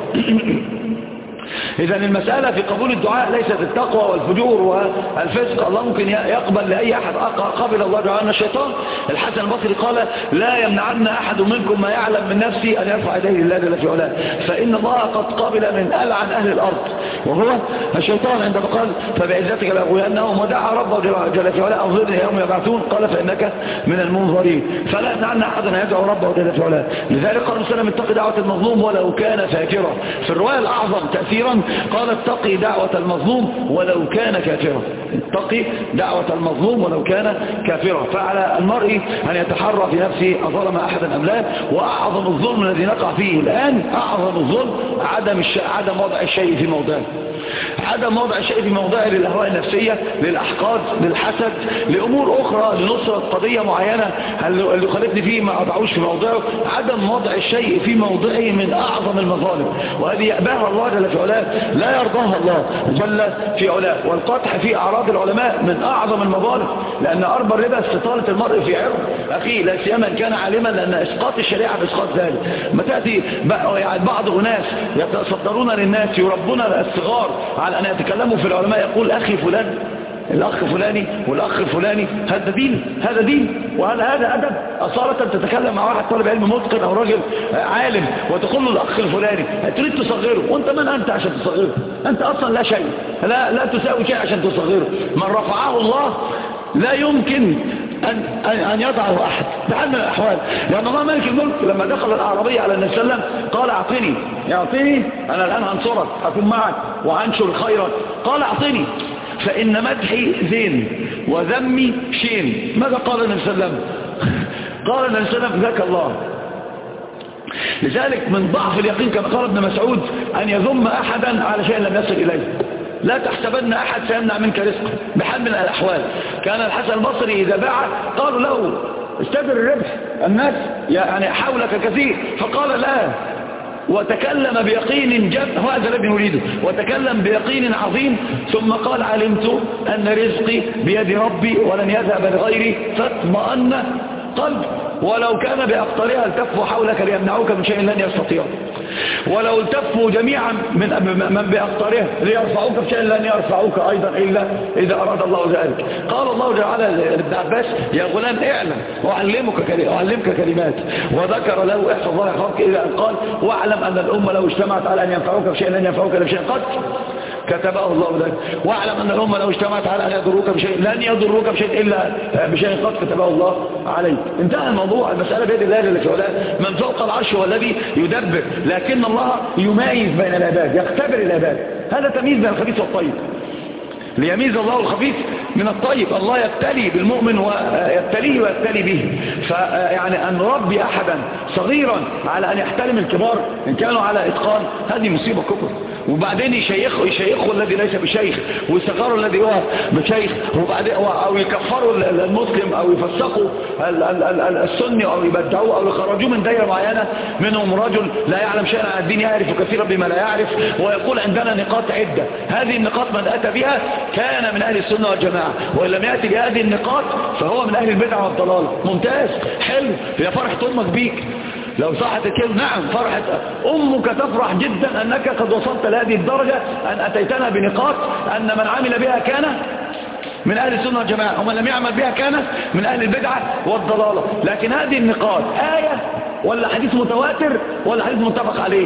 إذا المسألة في قبول الدعاء ليست التقوى والفجور والفسق، الله ممكن يقبل لأي أحد. قبل الله دعاءنا الشيطان. الحسن البصري قال لا يمنعن أحد منكم ما يعلم من نفسه أن يرفع يديه لله جل في علاه، فإن الله قد قبل من ألعن أهل الأرض وهو الشيطان، عندما قال فبعزتك لأغوينهم، ودعا ربه جل في علاه أنظرني يوم يبعثون، قال فإنك من المنظرين، فلا يمنعن أحد أن يدعو ربه جل في علاه. لذلك قال النبي صلى الله عليه وسلم اتق دعوة المظلوم ولو كان فاجرا. في الرواية الأعظم تأثيرا قال اتقي دعوة المظلوم ولو كان كافرا، اتقي دعوة المظلوم ولو كان كافرا. فعلى المرء أن يتحرى في نفسه أظلم أحدا أم لا. وأعظم الظلم الذي نقع فيه الآن، أعظم الظلم عدم وضع الشيء في موضعه، عدم وضع الشيء في موضعه للأهواء النفسية، للأحقاد، للحسد، لأمور أخرى، لنصرة قضية معينة اللي خلتني فيه ما أضعوش في موضعه. عدم وضع الشيء في موضعه من أعظم المظالم، وهذه يأباها الله جل في علاه، لا يرضاها الله جل في علاه. والقطع في أعراض العلماء من أعظم المظالم، لأن أربى الربا استطالة المرء في عرض أخيه، لا سيما إن كان عالما، لأن إسقاط الشريعة بإسقاط ذلك. ما تأتي يعني بعض أناس يتصدرون للناس يربون الصغار على أن يتكلموا في العلماء، يقول أخي فلان، الأخ فلاني والأخ الفلاني، هذا دين، هذا دين، وهذا أدب. أصالة تتكلم مع واحد طالب علم متقن أو راجل عالم وتقول له الأخ الفلاني، تريد تصغره، وأنت من أنت عشان تصغره؟ أنت أصلا لا شيء، لا تساوي شيء عشان تصغره. من رفعه الله لا يمكن أن يضعه أحد بحال من الأحوال، لأن الله ملك الملك لما دخل الأعرابي على النبي صلى الله عليه وسلم قال أعطيني أنا الآن هنصرك، أكون معك وأنشر خيرا. قال أعطيني فإن مدحي زين وذمي شين. ماذا قال النبي صلى الله عليه وسلم؟ قال النبي صلى الله عليه وسلم ذاك الله. لذلك من ضعف اليقين كما قال ابن مسعود أن يذم أحدا على شيء لم يصل إليه. لا تحسبن أحد سيمنع منك رزق بحال من الأحوال. كان الحسن البصري إذا باع قالوا له استدر الربح، الناس يعني حولك كثير، فقال لا، وتكلم بيقين هذا الذي نريده، وتكلم بيقين عظيم، ثم قال علمت أن رزقي بيد ربي ولن يذهب لغيري، فاطمأن قلب، ولو كان بأقطارها التفوا حولك ليمنعوك من شيء لن يستطيعوا، ولو التفوا جميعا من بأقطارها ليرفعوك بشيء لن يرفعوك أيضا إلا إذا أراد الله ذلك. قال الله تعالى لابن عباس يا غلام اعلم أعلمك كلمات، وذكر له احفظ الله يحفظك إلى أن قال واعلم أن الأمة لو اجتمعت على أن ينفعوك بشيء لن ينفعوك بشيء قد كتبه الله ذلك، واعلم أن الأمة لو اجتمعت على أن يضروك بشيء لن يضروك بشيء إلا بشيء قد كتبه الله عليك. انتهى الموضوع، المسألة بيد الله جل في علاه، من فوق العرش هو الذي يدبر، لكن الله يميز بين العباد، يختبر العباد. هذا تمييز بين الخبيث والطيب، ليميز الله الخبيث من الطيب. الله يبتلي بالمؤمن ويبتليه ويبتلي به. فيعني أن نربي أحدا صغيرا على أن يحترم الكبار إن كانوا على إتقان، هذه مصيبة كبرى. وبعدين يشيخه الذي ليس بشيخ، ويصغروا الذي هو بشيخ، وبعدين أو يكفروا المسلم أو يفسقوا السني أو يبدعوه أو يخرجوه من دائرة معينة. منهم رجل لا يعلم شيئا عن الدين يعرف كثيرا بما لا يعرف، ويقول عندنا نقاط عدة، هذه النقاط من أتى بها كان من أهل السنة والجماعة، وإن لم يأتي بهذه النقاط فهو من أهل البدع والضلال. ممتاز، حلو، هي فرحة أمك بيك لو صحت الكلمة. نعم فرحت أمك، تفرح جدا أنك قد وصلت لهذه الدرجة، أن أتيتنا بنقاط أن من عمل بها كان من أهل السنة والجماعة، ومن لم يعمل بها كان من أهل البدعة والضلالة. لكن هذه النقاط آية ولا حديث متواتر ولا حديث متفق عليه؟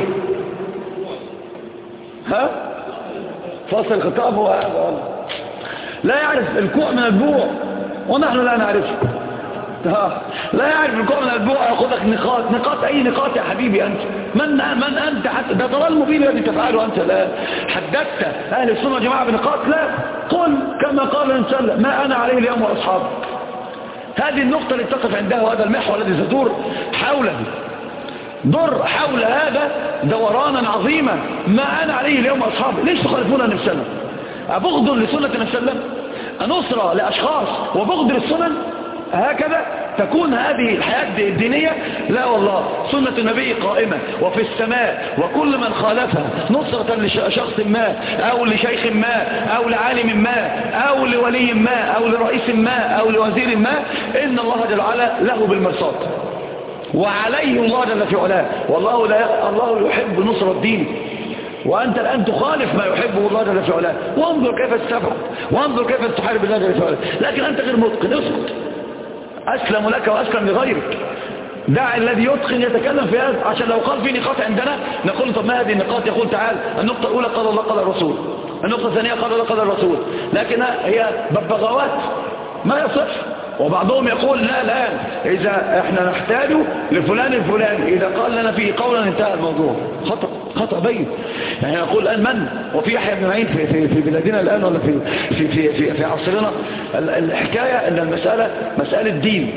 ها؟ فاصل الخطاب هو لا يعرف الكوع من البوع، ونحن لا نعرفه. لا يعرف الكوع من البوع ياخذك نقاط اي نقاط يا حبيبي انت من انت حتى ده ضلال مبين الذي تفعله انت. لا حدثت اهل السنه جماعه بنقاط؟ لا، قل كما قال الانسان ما انا عليه اليوم واصحابي. هذه النقطه اللي تقف عندها وهذا المحور الذي تدور حوله، دور حول هذا دورانا عظيما. ما انا عليه اليوم واصحابي. ليش تخالفون النبي صلى الله عليه وسلم؟ ابغض لسنه النبي صلى الله عليه وسلم؟ نصرة لأشخاص وبغض للسنن؟ هكذا تكون هذه الحياة الدينية؟ لا والله، سنة النبي قائمة وفي السماء، وكل من خالفها نصرة لشخص ما أو لشيخ ما أو لعالم ما أو لولي ما أو لرئيس ما أو لوزير ما، إن الله جل وعلا له بالمرصاد وعليه الله جل في علاه. والله الله يحب نصر الدين، وأنت الآن تخالف ما يحبه الله جل في علاه. وانظر كيف تستبعد، وانظر كيف تحارب الله جل في علاه، لكن أنت غير متقن. اسكت، أسلم لك وأسلم لغيرك. دع الذي يتقن يتكلم في هذا، عشان لو قال في نقاط عندنا نقول طب ما هذه النقاط؟ يقول تعال النقطة الأولى قال الله قال الرسول، النقطة الثانية قال الله قال الرسول، لكن هي ببغاوات ما يصح. وبعضهم يقول لا إذا احنا نحتاج لفلان الفلاني، إذا قال لنا فيه قولا انتهى الموضوع. خطأ بين. يعني يقول الآن من؟ وفي يحيى بن معين في بلادنا الآن ولا في عصرنا، الحكاية أن المسألة مسألة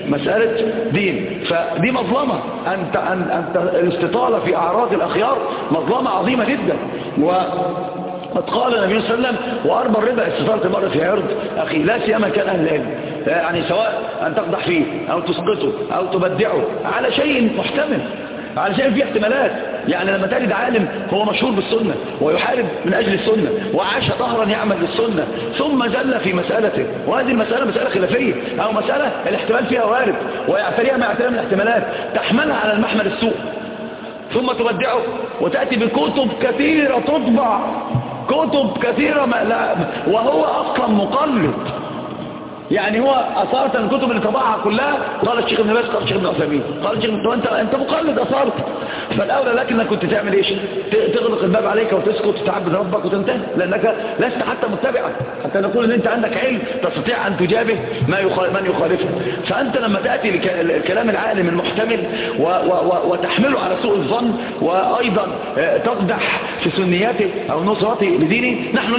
دين، فدي مظلمة. أنت الاستطالة في أعراض الأخيار مظلمة عظيمة جدا. قد قال النبي صلى الله عليه وسلم وأربى الربا استطالة المرء في عرض أخي، لا سيما كان أهل العلم، يعني سواء أن تقدح فيه أو تسقطه أو تبدعه على شيء محتمل، على شيء فيه احتمالات. يعني لما تجد عالم هو مشهور بالسنة ويحارب من أجل السنة وعاش ظهرا يعمل للسنة ثم زل في مسألته، وهذه المسألة مسألة خلافية أو مسألة الاحتمال فيها وارد ويعتريها ما يعتريها من الاحتمالات، تحملها على المحمل السوء ثم تبدعه وتأتي بكتب كثيرة تطبع، كتب كثيرة وهو أصلا مقلد. يعني هو أصالة الكتب اللي طبعها كلها قال الشيخ ابن باز قال الشيخ ابن عثيمين قال الشيخ انت مقلد أصالة. فالأولى لكنك كنت تعمل ايش؟ تغلق الباب عليك وتسكت وتعبد ربك وتنتهي، لأنك لست حتى متبعا حتى نقول ان انت عندك علم تستطيع ان تجابه من يخالفه. فأنت لما تأتي لكلام العالم المحتمل وتحمله على سوء الظن وأيضا تقدح في سنياته أو نصرته لدينه، نحن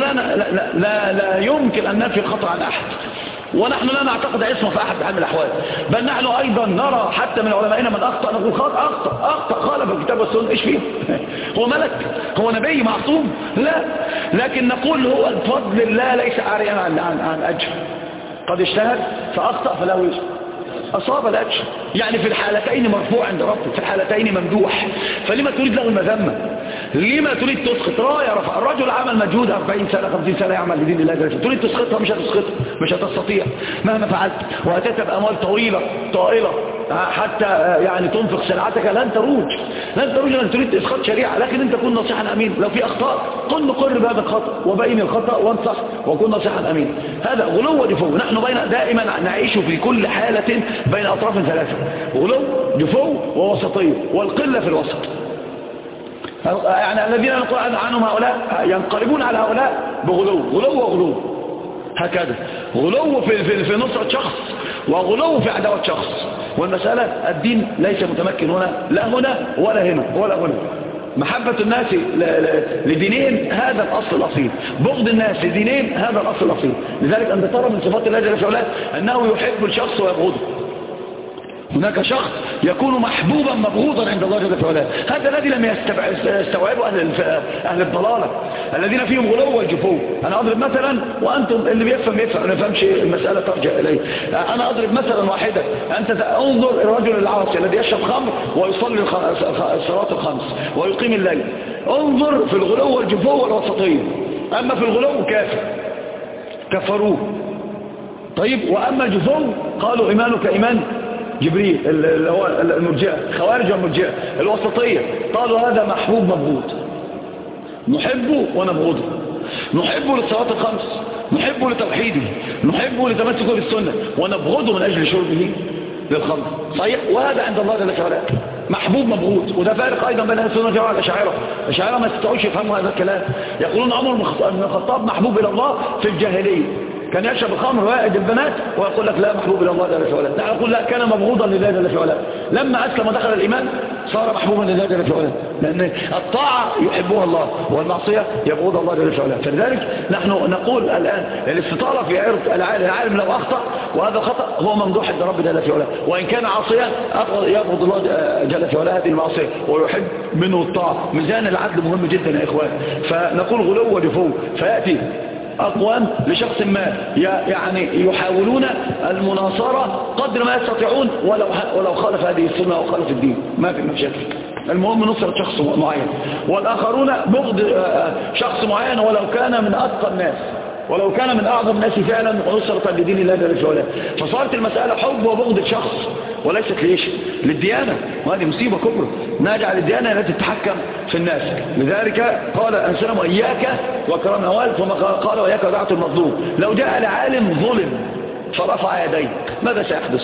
لا يمكن أن ننفي الخطأ عن أحد، ونحن لا نعتقد اسمه في أحد بحال من الأحوال، بل نحن أيضا نرى حتى من علمائنا من أخطأ نقول أخطأ خالف الكتاب والسنة. إيش فيه؟ هو ملك؟ هو نبي معصوم؟ لا، لكن نقول هو بفضل الله ليس عاريا عن أجر. قد اجتهد فأخطأ فله وجه، أصاب الأجر. يعني في الحالتين مرفوع عند ربك، في الحالتين ممدوح. فلما تريد له المذمة؟ لما تريد تسقط راية رفع؟ الرجل عمل مجهود 40 سنة 50 سنة يعمل لدين الله جل، تريد تسقطها؟ مش هتسقطها، مش هتستطيع مهما فعلت، وأتيت بأموال طائلة حتى يعني تنفق سلعتك لن تروج لن تريد إسقاط شريعة. لكن انت كن نصيحا أمين، لو في أخطاء قل نقر بهذا الخطأ وبين الخطأ وانصح وكن نصيحا أمين. هذا غلو ودفو. نحن دائما نعيش في كل حالة بين أطراف ثلاثة، غلو دفو ووسطية، والقلة في الوسط. يعني الذين نقول عنهم هؤلاء ينقلبون على هؤلاء بغلو، وغلو هكذا، غلو في نصرة شخص وغلو في عداوة شخص. والمسألة الدين ليس متمكن هنا، لا هنا ولا هنا ولا هنا. محبة الناس لدينين هذا الأصل الأصيل، بغض الناس لدينين هذا الأصل الأصيل. لذلك أنت ترى من صفات الله جل وعلا أنه يحب الشخص ويبغضه. هناك شخص يكون محبوبا مبغوضا عند الله جل وعلا. هذا الذي لم يستوعبه أهل الضلالة الذين فيهم غلو والجفو. أنا أضرب مثلا وأنتم اللي بيفهم ما يفهمش المسألة ترجع إليه. أنا أضرب مثلا واحدة، أنت انظر الرجل العاصي الذي يشرب خمر ويصلي الصلوات الخمس ويقيم الليل، انظر في الغلو والجفو والوسطية. أما في الغلو كافر كفروه، طيب، وأما الجفو قالوا إيمانك إيمان جبريل اللي هو المرجئة، خوارج والمرجئة. الوسطية قالوا هذا محبوب مبغوض، نحبه ونبغضه، نحبه للصلوات الخمس، نحبه لتوحيده، نحبه لتمسكه بالسنة، ونبغضه من أجل شربه للخمر. صحيح؟ وهذا عند الله جل وعلا محبوب مبغوض. وده فارق أيضا بين أهل السنة والجماعة والأشاعرة. الأشاعرة ما يستطيعوش يفهموا هذا الكلام، يقولون عمر بن الخطاب محبوب إلى الله في الجاهلية، كان يشرب الخمر ويأد البنات ويقول لك لا محبوب إلى الله جل وعلا. لا يقول لا كان مبغوضا لله جل وعلا. لما أسلم ودخل الإيمان صار محبوبا لله جل وعلا، لأن الطاعة يحبها الله والمعصية يبغضها الله جل وعلا. فلذلك نحن نقول الآن الاستطالة في عرض العالم لو أخطأ، وهذا خطأ هو ممدوح عند رب جل وعلا، وإن كان عاصيا يبغض الله جل وعلا هذه المعصية ويحب منه الطاعة. ميزان العدل مهم جدا يا إخوان. فنقول غلو وجفو، فيأتي أقوام لشخص ما يعني يحاولون المناصرة قدر ما يستطيعون ولو خالف هذه السنة أو خالف الدين ما في مشاكل، المهم نصرة شخص معين، والآخرون بغض شخص معين ولو كان من أتقى الناس، ولو كان من أعظم الناس فعلا ونصرة لدين الله جل وعلا. فصارت المسألة حب وبغض الشخص وليست ليش للديانة، وهذه مصيبة كبرى. نجعل الديانة التي تتحكم في الناس. لذلك قال أنسلم وإياك وكرم نوال، ثم قال وإياك ودعت المظلوم. لو جاء لعالم ظلم فرفع يديه ماذا سيحدث؟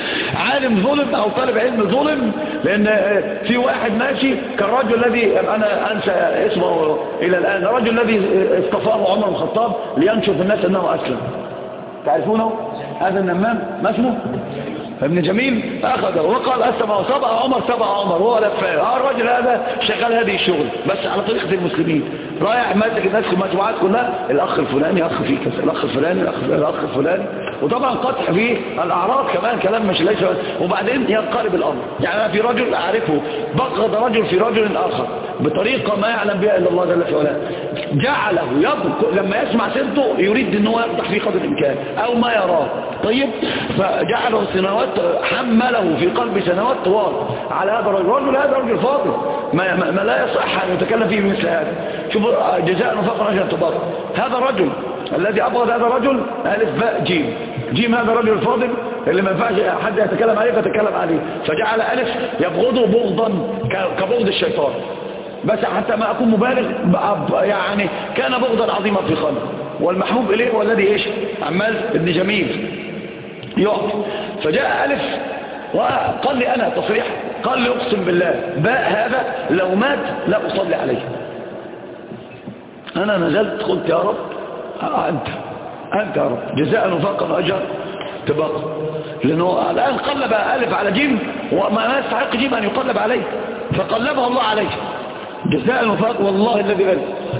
عالم ظلم أو طالب علم ظلم، لأن في واحد ماشي كالرجل الذي أنا أنسى اسمه إلى الآن، الرجل الذي اصطفاه عمر بن الخطاب لينشر في الناس أنه أسلم، تعرفونه؟ هذا النمام ما اسمه؟ ابن جميل أخذه وقال أسلم وصبع عمر سبع عمر وهو لفاه. الرجل هذا شغال هذه الشغل بس على طريقة المسلمين، رايح ماسك الناس المجموعات كلها، الأخ الفلاني أخ فيه كذا، الأخ الفلاني الأخ الفلاني، وطبعا قطع فيه الأعراض كمان كلام مش ليس، وبعدين ينقلب الأمر. يعني أنا في رجل أعرفه بغض رجل في رجل آخر بطريقة ما يعلم بها إلا الله جل وعلا، جعله يبقى لما يسمع سيرته يريد أنه يفتح فيه قدر الإمكان أو ما يراه. طيب فجعله سنوات، حمله في قلب سنوات طوال على هذا الرجل. هذا رجل فاضل ما لا يصح أن يتكلم فيه بمثل هذا. شوفوا جزاء نفاق رجل طباق. هذا الرجل الذي أبغض هذا الرجل ألف باء جيم، جيم هذا الرجل الفاضل اللي ما ينفعش حد يتكلم عليه فتكلم عليه، فجعل ألف يبغضه بغضا كبغض الشيطان. بس حتى ما أكون مبالغ يعني كان بغضا عظيما في قلبه، والمحبوب إليه هو الذي إيش عمال ابن جميل يقف. فجاء ألف وقال لي أنا تصريح، قال لي أقسم بالله باء هذا لو مات لا أصلي عليه. أنا نزلت قلت يا رب أنت يا رب جزاء وفاقا وأجر تبقى، لأنه الآن قلب ألف على جيم وما يستحق جيم أن يقلب عليه، فقلبها الله عليه جزاء وفاق. والله الذي لا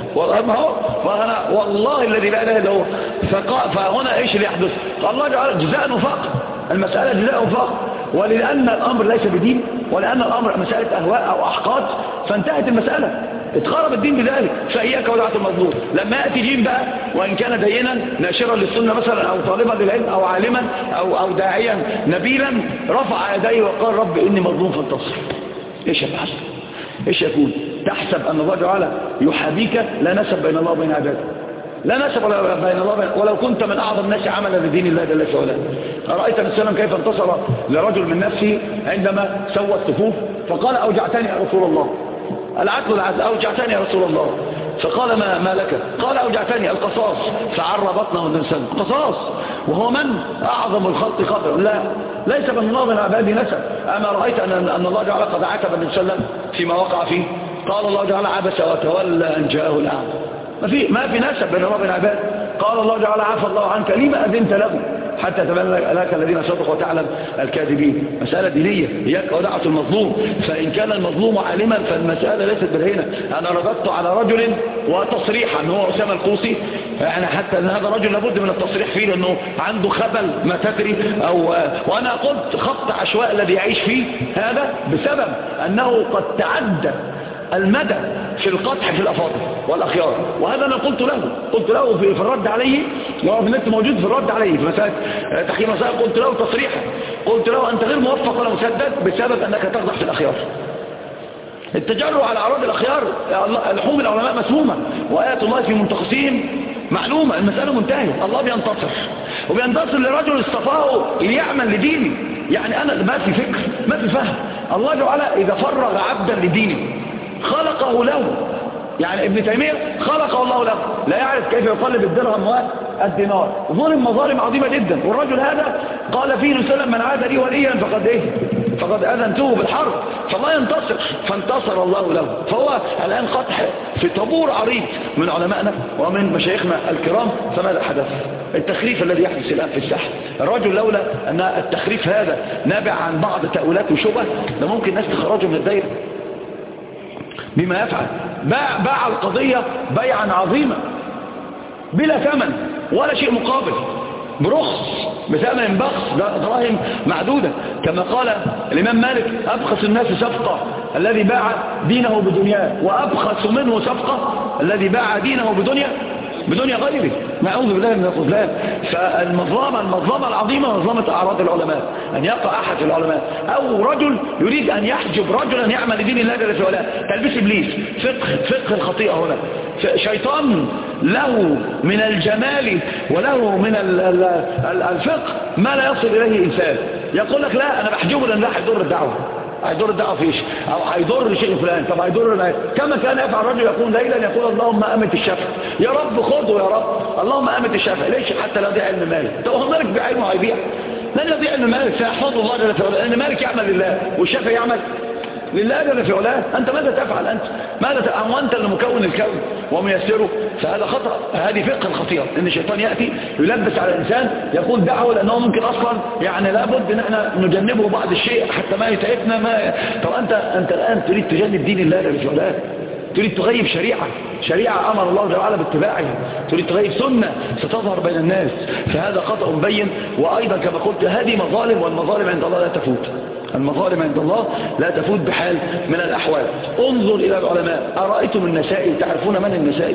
وأنا والله الذي لا إله إلا هو. فهنا إيش اللي يحدث؟ الله جعل جزاء وفاق، المسألة جزاء وفاق، ولأن الأمر ليس بدين، ولأن الأمر مسألة أهواء أو أحقاد، فانتهت المسألة، اتخرب الدين بذلك. فإياك ودعت المظلوم. لما يأتي جيم بقى وإن كان دينا ناشرا للسنة مثلا أو طالبا للعلم أو عالما أو داعيا نبيلا، رفع يديه وقال رب إني مظلوم فانتصر، إيش يفعل؟ إيش يكون؟ تحسب أن الله تعالى يحابيك؟ لا نسب بين الله وبين عباده، لا نسب بين الله ولو كنت من أعظم الناس عملا لدين الله جل وعلا. أرأيت النبي صلى الله عليه وسلم كيف انتصر لرجل من نفسه عندما سوى الصفوف فقال أوجعتني يا رسول الله، العدل أوجعتني يا رسول الله، فقال ما لك؟ قال أوجعتني القصاص، فعر بطنه النبي صلى الله عليه وسلم. قصاص وهو من أعظم الخلق قدرا؟ لا، ليس من الله من عباده نسب. أما رأيت أن الله جعل قد عاتب النبي صلى الله عليه وسلم فيما وقع فيه؟ قال الله جعل عبس وتولى أن جاءه الأعمى. ما في نسب بين الله وبين عباده. قال الله جعل عفى الله عنك لما أذنت له حتى تبين لك الذين صدقوا وتعلم الكاذبين. مسألة دينية، إياك ودعوة المظلوم. فإن كان المظلوم عالما فالمسألة ليست بالهينة. أنا رددت على رجل وتصريحا هو أسامة القوسي، يعني حتى أن هذا الرجل لابد من التصريح فيه لأنه عنده خبل ما تدري وأنا قلت خط عشواء الذي يعيش فيه هذا بسبب أنه قد تعدى المدى في القطع في الأفاضل والأخيار. وهذا أنا قلت له في الرد عليه، وهو في النت موجود في الرد عليه في مسألة تحكيم مسائل. قلت له تصريحا، قلت له أنت غير موفق ولا مسدد بسبب أنك تقضح في الأخيار. التجرع على أعراض الأخيار، لحوم العلماء مسمومة وآيات الله في منتقصين معلومة، المسألة منتهية. الله بينتصر وبينتصر لرجل اصطفاه ليعمل لدينه. يعني أنا ما في فكر ما في فهم. الله تعالى إذا فرغ عبدا لدينه خلقه له، يعني ابن تيمية خلقه الله له، لا يعرف كيف يقلب الدرهم والدينار، ظلم مظالم عظيمة جدا. والرجل هذا قال فيه رسالة من عاد لي وليا فقد فقد أذنته بالحرب، فما ينتصر، فانتصر الله له. فهو الآن قطع في طابور عريض من علمائنا ومن مشايخنا الكرام. فماذا حدث؟ التخريف الذي يحدث الآن في الساحة. الرجل لولا أن التخريف هذا نابع عن بعض تأويلات وشبه ده ممكن الناس تخرجه من الدائرة بما يفعل. باع القضية بيعا عظيما بلا ثمن ولا شيء مقابل، برخص، بثمن بخس، دراهم معدودة، كما قال الإمام مالك: أبخس الناس صفقة الذي باع دينه بدنياه، وأبخس منه صفقة الذي باع دينه بدنيا غيره. نعوذ بالله من الخذلان. فالمظلمة العظيمة مظلمة أعراض العلماء، أن يقع أحد العلماء أو رجل يريد أن يحجب رجلا يعمل لدين الله جل وعلا. تلبيس إبليس، فقه الخطيئة هنا. شيطان له من الجمال وله من الفقه ما لا يصل إليه إنسان. يقول لك لا أنا بحجبه لأن لا هيضر الدعوة فيش، أو هيضر شيء فلان. طب هيضر كما كان يفعل الرجل يقول ليلا يقول اللهم أمت الشافع، يا رب خذه يا رب، اللهم أمت الشافع. ليش؟ حتى لا يضيع علم مالك. طب هو مالك بعلمه هيبيع؟ لن يضيع علم مالك، سيحفظه الله جل وعلا، لأن مالك يعمل لله والشافع يعمل لله جل وعلا. أنت ماذا تفعل؟ أنت ماذا تفعل؟ وأنت اللي مكون الكون وميسره. فهذا خطأ. هذه فقه الخطيئة، إن الشيطان يأتي يلبس على الإنسان يقول دعوة، لأنه ممكن أصلا يعني لابد أن احنا نجنبه بعض الشيء حتى ما يتعبنا. طب أنت الآن تريد تجنب دين الله جل وعلا، تريد تغيب شريعة أمر الله جل وعلا باتباعها، تريد تغيب سنة ستظهر بين الناس. فهذا خطأ مبين. وأيضا كما قلت هذه مظالم، والمظالم عند الله لا تفوت. المظالم عند الله لا تفوت بحال من الأحوال. انظر إلى العلماء. أرأيتم النسائي؟ تعرفون من النسائي؟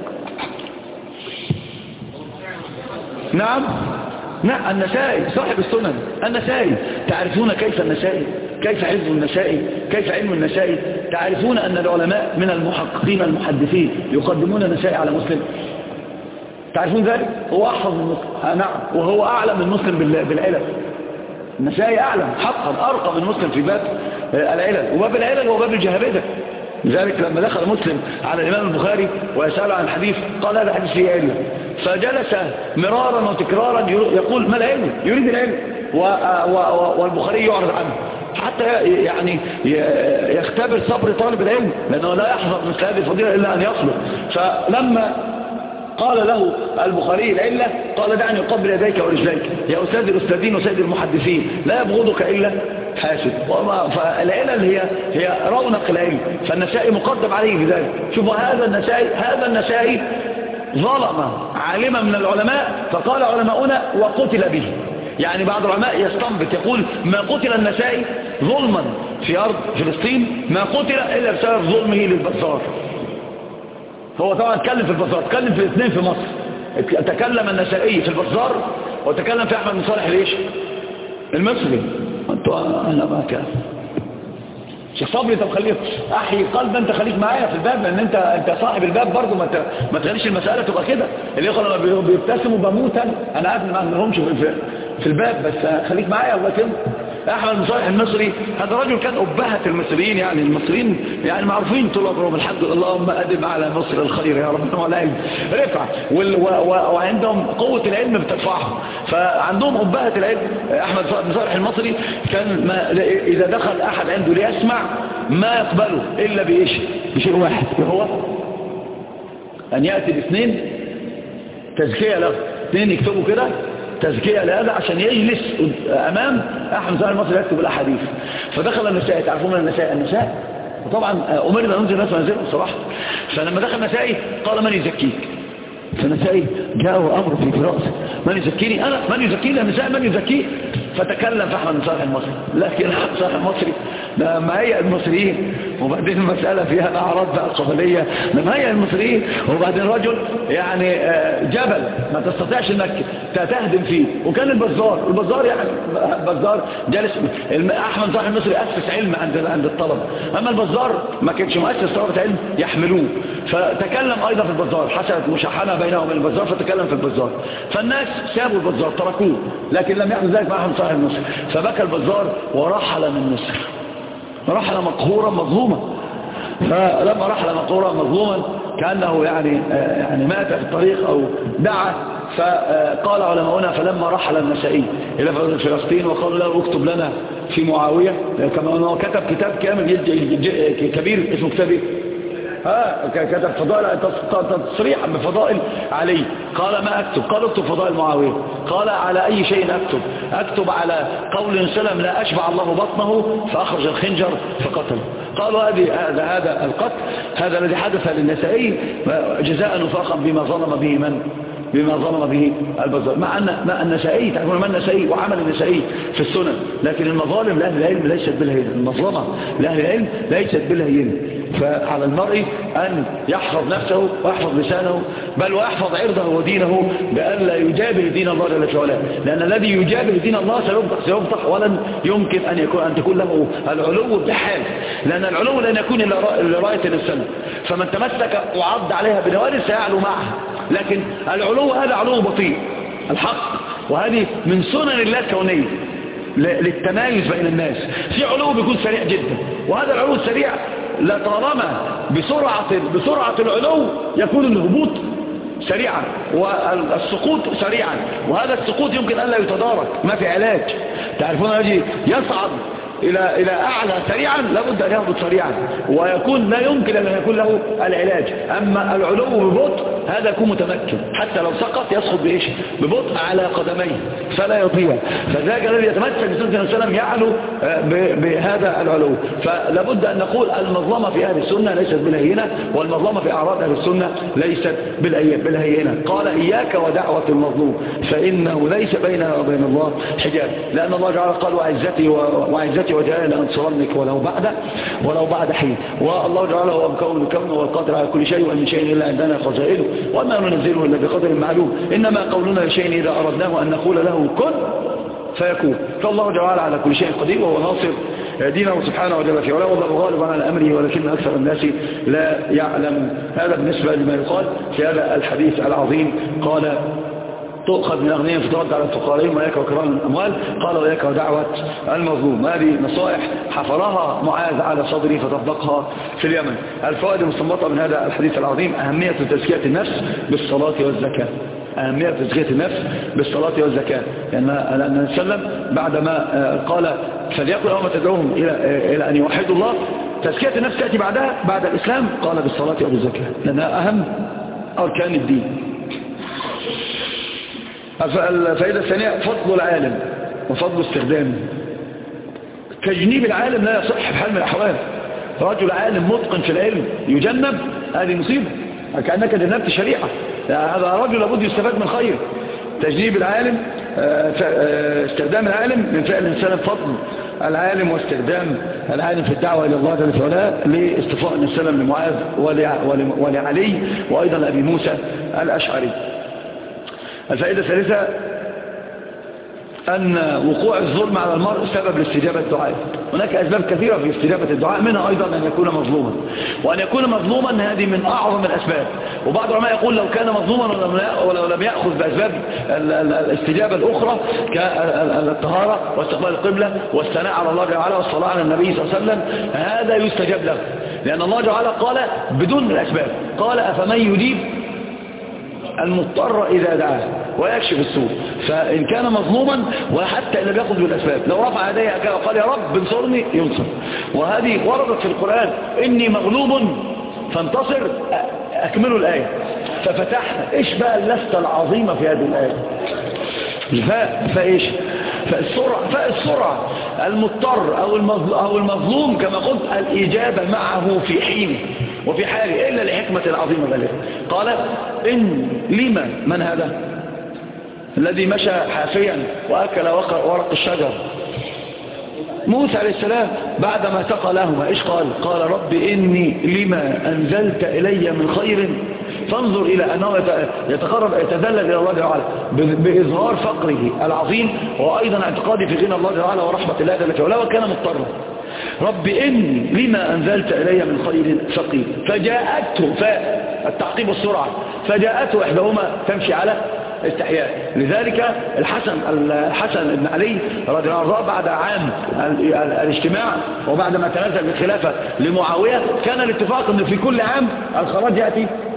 نعم النسائي صاحب السنن النسائي. تعرفون كيف النسائي، كيف حفظ النسائي، كيف علم النسائي؟ تعرفون أن العلماء من المحققين المحدثين يقدمون النسائي على مسلم؟ تعرفون ذلك؟ هو أحفظ من مسلم، نعم، وهو أعلم من مسلم بالعلم. النسائي أعلم حقا، أرقى من مسلم في باب العلل، وباب العلل وباب الجهابذة. لذلك لما دخل مسلم على الإمام البخاري ويسأل عن الحديث قال هذا حديث فيه علة، فجلس مرارا وتكرارا يقول ما العلم؟ يريد العلم، والبخاري يعرض عنه حتى يعني يختبر صبر طالب العلم، لأنه لا يحفظ مثل هذه الفضيلة إلا أن يصبر. فلما قال له البخاري العلة قال دعني أقبل يديك ورجليك يا أستاذ الأستاذين وسيد المحدثين، لا يبغضك إلا حاسد. فالعلل هي رونق العلم، فالنسائي مقدم عليه بذلك. شوفوا هذا النسائي ظلم عالما من العلماء، فقال علماؤنا وقتل به. يعني بعض العلماء يستنبط يقول ما قتل النسائي ظلما في أرض فلسطين ما قتل إلا بسبب ظلمه للبزار. هو طبعا اتكلم في البزار، اتكلم في الاثنين في مصر. تكلم النسائي في البزار وتكلم في أحمد بن صالح ليش المصري. أنا ما كان شيخ صبري، طب خليك أحيي قلب، أنت خليك معايا في الباب، لأن أنت صاحب الباب برضو، ما تخليش المسألة تبقى كده. اللي يقول لما بيبتسموا بموت، أنا عارف ما عندهمش في الباب، بس خليك معايا الله يكرمك. أحمد بن صالح المصري هذا رجل كان أبهة المصريين، يعني المصريين يعني معروفين طول عمرهم الحمد لله، اللهم أدم على مصر الخير يا رب ولا علم رفع، وعندهم قوة العلم بترفعهم، فعندهم أبهة العلم. أحمد بن صالح المصري كان إذا دخل أحد عنده ليسمع ما يقبله إلا بشيء واحد، وهو أن يأتي باثنين تزكية له، اثنين يكتبوا كده تزكية لهذا عشان يجلس أمام أحمد صالح المصري يكتب الأحاديث. فدخل النسائي، تعرفون النساء وطبعا أمرنا ننزل ناس منزلهم صراحة. فلما دخل النسائي قال من يزكيك؟ فالنسائي جاءه أمر في رأسه من يزكيني؟ أنا من يزكيني؟ النساء من يزكيه؟ فتكلم في أحمد بن صالح المصري، لكن أحمد بن صالح المصري لما هي المصريين، وبعدين المسألة فيها أعراض بقى قبلية، لما هي المصريين وبعدين رجل يعني جبل ما تستطيعش انك تهدم فيه. وكان البزار يعني البزار جالس، أحمد بن صالح المصري أسس علم عند الطلبة، أما البزار ما كانش مؤسس طلبة علم يحملوه. فتكلم أيضا في البزار، حصلت مشاحنة بينهم البزار، فتكلم في البزار، فالناس سابوا البزار تركوه، لكن لم يحدث ذلك مع أحمد صالح المصري. فبكى البزار ورحل من مصر، رحل مقهورا مظلوما. فلما رحل مقهورا مظلوما كأنه يعني مات في الطريق أو دعا. فقال علماؤنا فلما رحل النسائي إلى فلسطين وقالوا له اكتب لنا في معاوية، كما هو كتب كتاب كامل كبير اسمه كتاب ايه؟ كتب فضائل تصريحا بفضائل علي. قال ما أكتب؟ قال اكتب فضائل معاوية. قال على أي شيء أكتب؟ أكتب على قول سلم لا أشبع الله بطنه فأخرج الخنجر فقتل. قالوا هذا القتل هذا الذي حدث للنسائي جزاء وفاقا بما ظلم به البزار. مع أن النسائي تعرفون ما النسائي وعمل النسائي في السنن، لكن المظالم لأهل العلم ليست بالهين، المظلمة لأهل العلم ليست بالهين. فعلى المرء أن يحفظ نفسه ويحفظ لسانه بل ويحفظ عرضه ودينه بأن لا يجابه دين الله جل وعلا، لأن الذي يجابه دين الله سيبطح ولن يمكن أن تكون له العلو بحال، لأن العلو لن يكون إلا راية السنة، فمن تمسك وعض عليها بنوال سيعلو معها، لكن العلو هذا علو بطيء الحق، وهذه من سنن الله الكونية للتمايز بين الناس. في علو بيكون سريع جدا، وهذا العلو السريع لطالما بسرعة العلو يكون الهبوط سريعا والسقوط سريعا، وهذا السقوط يمكن أن لا يتدارك، ما في علاج. تعرفون الذي يصعد إلى أعلى سريعا لابد أن يهبط سريعا، ويكون لا يمكن أن يكون له العلاج. أما العلو ببطء هذا يكون متمكن، حتى لو سقط يسقط بإيش؟ ببطء على قدميه فلا يطيع. فذلك الذي يتمسك بسنة النبي صلى الله عليه وسلم يعلو بهذا العلو. فلابد أن نقول المظلمة في أهل السنة ليست بالهينة، والمظلمة في أعراض أهل السنة ليست بالهينة. قال إياك ودعوة المظلوم فإنه ليس بينها وبين الله حجاب، لأن الله تعالى قال وعزتي وجلالي لأنصرنك ولو بعد حين. والله تعالى هو الكون والقادر على كل شيء، وأن من شيء إلا عندنا خزائنه وما ننزله إلا بقدر معلوم، إنما قولنا لشيء إذا أردناه أن نقول له كن فيكون. فالله تعالى على كل شيء قدير، وهو ناصر دينه سبحانه وتعالى في علاه، والله غالب على أمره ولكن أكثر الناس لا يعلم. هذا بالنسبة لما يقال في هذا الحديث العظيم. قال تؤخذ من أغنياء فترد على الفقراء وإياك وكرام الأموال. قال وإياك ودعوة المظلوم. هذه نصائح حفرها معاذ على صدره فطبقها في اليمن. الفوائد المستنبطة من هذا الحديث العظيم: أهمية تزكية النفس بالصلاة والزكاة. أهمية تزكية النفس بالصلاة والزكاة، لأن النبي صلى الله عليه وسلم بعدما قال فليكن أول ما تدعوهم إلى أن يوحدوا الله، تزكية النفس تأتي بعد الإسلام، قال بالصلاة والزكاة لأنها أهم أركان الدين. الفائدة الثانية: فضل العالم وفضل استخدامه. تجنيب العالم لا يصح بحال من الأحوال. رجل عالم متقن في العلم يجنب، هذه مصيبة، كأنك جنبت شريعة. هذا رجل لابد يستفاد من خير. تجنيب العالم، استخدام العالم من فعل الإنسان. فضل العالم واستخدام العالم في الدعوة إلى الله جل وعلا لاصطفاء النبي صلى الله عليه وسلم لمعاذ ولعلي وأيضا لأبي موسى الأشعري. الفائدة الثالثة: أن وقوع الظلم على المرء سبب لاستجابة الدعاء. هناك أسباب كثيرة في استجابة الدعاء، منها أيضا أن يكون مظلوما، وأن يكون مظلوما هذه من أعظم الأسباب. وبعض العلماء يقول لو كان مظلوما ولو لم يأخذ بأسباب الاستجابة الأخرى كالطهارة واستقبال القبلة والثناء على الله تعالى والصلاة على النبي صلى الله عليه وسلم، هذا يستجاب له، لأن الله تعالى قال بدون الأسباب، قال أفمن يجيب المضطر إذا دعاه ويكشف السوء. فإن كان مظلوما وحتى إلا بيأخذ بالأسباب، لو رفع يديه وقال يا رب انصرني ينصر. وهذه وردت في القرآن: إني مغلوب فانتصر، أكملوا الآية. ففتحنا إيش بقى اللفتة العظيمة في هذه الآية؟ فإيش؟ فالسرعة. المضطر أو المظلوم كما قلت الإجابة معه في حينه وفي حاله، إلا لحكمة العظيمة بالغة. قال إن لما من هذا الذي مشى حافيا وأكل ورق الشجر؟ موسى عليه السلام بعدما سقى لهما إيش قال رب إني لما أنزلت إلي من خير فانظر إلى أنه يتقرب يتذلل إلى الله تعالى بإظهار فقره العظيم، وأيضا اعتقادي في غنى الله تعالى ورحمة الله جل وعلا، وكان مضطرا. رب إني لما أنزلت إلي من خير فقير. فجاءته التعقيب والسرعة، فجاءته إحداهما تمشي على استحياء. لذلك الحسن بن علي رضي الله عنه بعد عام الاجتماع وبعد ما تنزل بالخلافة لمعاوية، كان الاتفاق أن في كل عام الخراج يأتي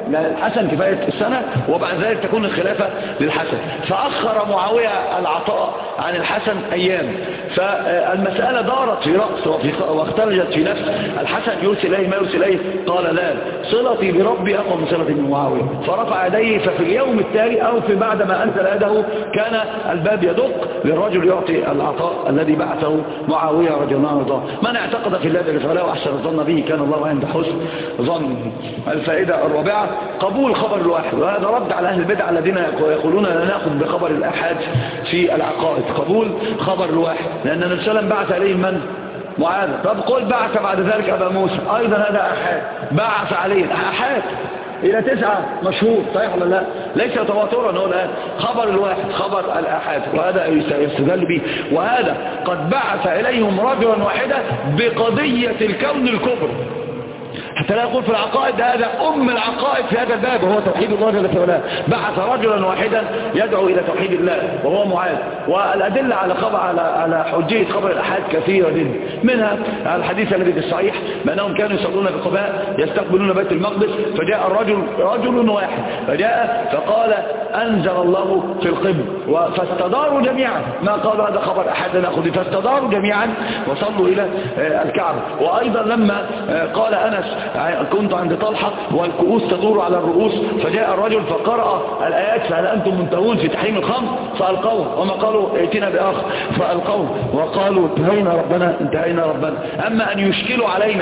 الحسن كفاية السنة، وبعد ذلك تكون الخلافة للحسن. فأخر معاوية العطاء عن الحسن أيام، فالمسألة دارت في رأس واختلجت في نفس الحسن، يرسل إليه ما يرسل إليه؟ قال لا، صلتي بربي أقوى من صلتي بمعاوية. فرفع يديه، ففي اليوم التالي أو في بعد ما أنزل يده كان الباب يدق للرجل يعطي العطاء الذي بعثه معاوية رضي الله عنه. من اعتقد في الله جل وعلا وأحسن الظن به كان الله عند حسن ظنه. الفائدة الرابعة قبول خبر الواحد، وهذا رد على أهل البدع الذين يقولون لا نأخذ بخبر الأحد في العقائد. قبول خبر الواحد، لأن النبي صلى الله عليه وسلم بعث عليه من؟ معاذ. طب قل بعث بعد ذلك أبا موسى، أيضا هذا أحد. بعث عليه أحد إلى 9 مشهور، صحيح ولا لا؟ ليس تواترا، هو الآن خبر الواحد خبر الأحد، وهذا يستدل به. وهذا قد بعث إليهم رجلا واحدا بقضية الكون الكبرى، حتى لا يقول في العقائد هذا أم العقائد في هذا الباب وهو توحيد الله جل وعلا. بعث رجلا واحدا يدعو إلى توحيد الله وهو معاذ. والأدلة على حجية خبر الأحد كثيرة جدا، منها الحديث الذي في الصحيح بأنهم كانوا يصلون في قباء يستقبلون بيت المقدس، فجاء رجل واحد فجاء فقال أنزل الله في القبل، فاستداروا جميعا، ما قالوا هذا خبر أحد نأخذ، فاستداروا جميعا وصلوا إلى الكعبة. وأيضا لما قال أنس كنت عند طلحة والكؤوس تدور على الرؤوس، فجاء الرجل فقرأ الآيات فهل أنتم منتهون في تحريم الخمر، فألقوه، وما قالوا ائتنا بآخر فألقوه، وقالوا انتهينا ربنا. أما أن يشكلوا علينا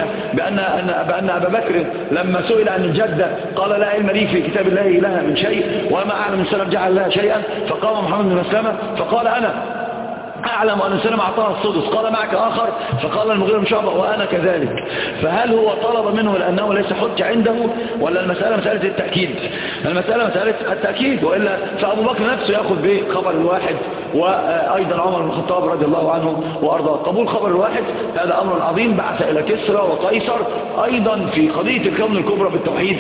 بأن أبا بكر لما سئل عن الجدة قال لا علم لي في كتاب الله لها من شيء وما أعلم من سلف جعل لها شيئا، فقام محمد بن مسلمة فقال أنا أعلم أن السلام أعطاها السدس، قال معك آخر فقال المغيرة بن شعبة وأنا كذلك. فهل هو طلب منه لأنه ليس حجة عنده، ولا المسألة مسألة التأكيد؟ المسألة مسألة التأكيد، وإلا فأبو بكر نفسه يأخذ بخبر الواحد، وأيضا عمر بن الخطاب رضي الله عنه وأرضاه. قبول خبر الواحد هذا أمر عظيم، بعث إلى كسرى وقيصر أيضا في قضية الكون الكبرى بالتوحيد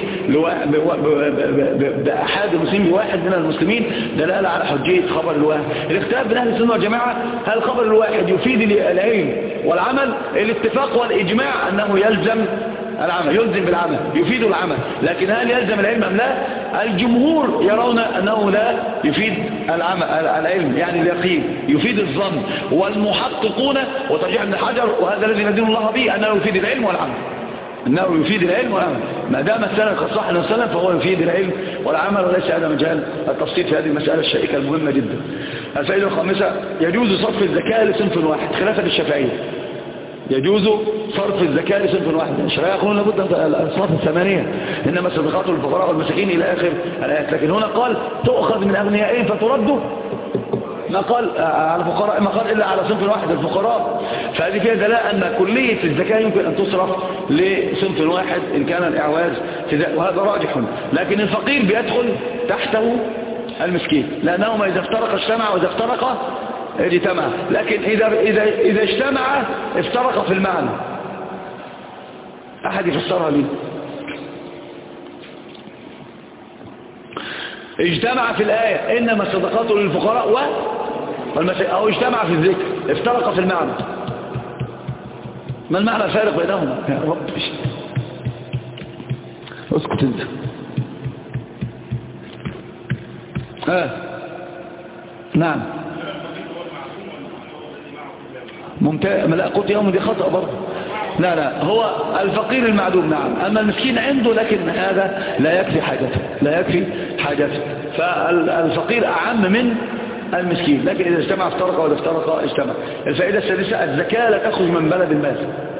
بأحد المسلمين بواحد من المسلمين، دلالة على حجية خبر الواحد. الاختلاف بين أهل السنة والجماعة هل خبر الواحد يفيد العلم والعمل؟ الاتفاق والإجماع أنه يلزم العمل، يلزم بالعمل، يفيد العمل، لكن هل يلزم العلم أم لا؟ الجمهور يرون أنه لا يفيد العلم، يعني اليقين، يفيد الظن. والمحققون وترجيح ابن حجر وهذا الذي ندين الله به أنه يفيد العلم والعمل، أنه يفيد العلم والعمل، ما دام السند قد صح للسند فهو يفيد العلم والعمل، وليس هذا مجال التفصيل في هذه المسألة الشائكة المهمة جدا. الفائدة الخامسة يجوز صرف الزكاة لصنف واحد خلافا للشافعية. يجوز صرف الزكاة لصنف واحد. الشرعية يقولون لابد من الأصناف الثمانية، إنما الصدقات للفقراء والمساكين إلى آخر الآيات، لكن هنا قال تؤخذ من أغنيائهم فترد، ما قال على فقراء، ما قال إلا على صنف واحد الفقراء. فهذه فيها دلالة أن كلية الزكاة يمكن أن تصرف لصنف واحد إن كان الإعواز في ذلك، وهذا راجح. لكن الفقير بيدخل تحته المسكين، لأنهما إذا افترق اجتمع وإذا افترق اجتمع، لكن إذا اجتمع افترق في المعنى. أحد يفسرها لي؟ اجتمع في الآية إنما الصدقات للفقراء والمساكين، أو اجتمع في الذكر افترق في المعنى. ما المعنى الفارق بينهما يا رب؟ اسكت انت. نعم ممتاز. لا قلت يوم دي خطأ برضه. لا هو الفقير المعدوم، نعم. أما المسكين عنده لكن هذا لا يكفي حاجته، فالفقير أعم من المسكين، لكن إذا اجتمع افترق وإذا افترق اجتمع. الفائدة السادسة الزكاة لا تخرج من بلد المال،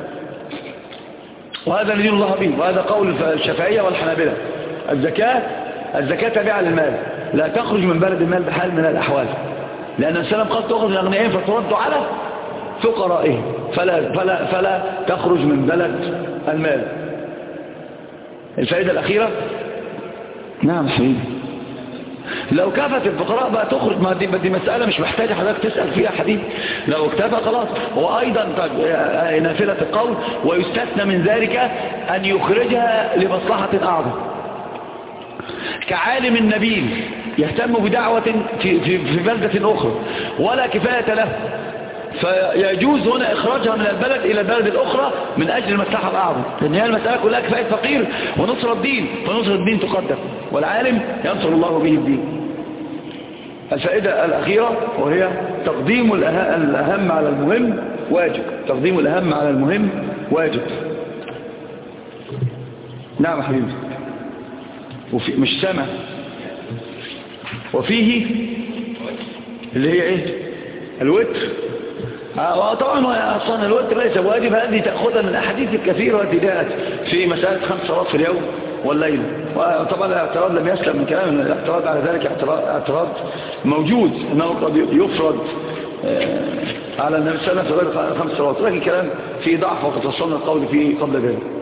وهذا ندين الله به، وهذا قول الشافعية والحنابلة. الزكاة تابعة للمال، لا تخرج من بلد المال بحال من الأحوال، لأن السلام قد تأخذ من أغنيائهم فترد على فقرائهم، فلا تخرج من بلد المال. الفائدة الأخيرة، نعم حبيبي، لو كافت الفقراء بقى تخرج، ما دي مسألة مش محتاجة حضرتك تسأل فيها حبيبي، لو اكتفى خلاص. وأيضا نافلة القول ويستثنى من ذلك أن يخرجها لمصلحة أعظم، كعالم النبيل يهتم بدعوة في بلدة أخرى ولا كفاية له، فيجوز هنا إخراجها من البلد إلى البلد الأخرى من أجل المصلحة الأعظم، لأن هي المسألة كلها كفاية فقير ونصر الدين، فنصر الدين تقدم، والعالم ينصر الله به الدين. الفائدة الأخيرة وهي تقديم الأهم على المهم واجب. تقديم الأهم على المهم واجب. نعم حبيبي. مش سامع. وفيه اللي هي ايه؟ الوتر. طبعا أصلا الوتر ليس واجب، هذه تأخذها من الأحاديث الكثيرة التي جاءت في مسألة 5 صلوات في اليوم والليل. وطبعا الاعتراض لم يسلم من كلام، الاعتراض على ذلك اعتراض موجود، أنه قد يفرض على النبي صلى الله عليه وسلم في غير 5 صلوات، لكن كلام فيه ضعف وقد وصلنا القول فيه قبل ذلك.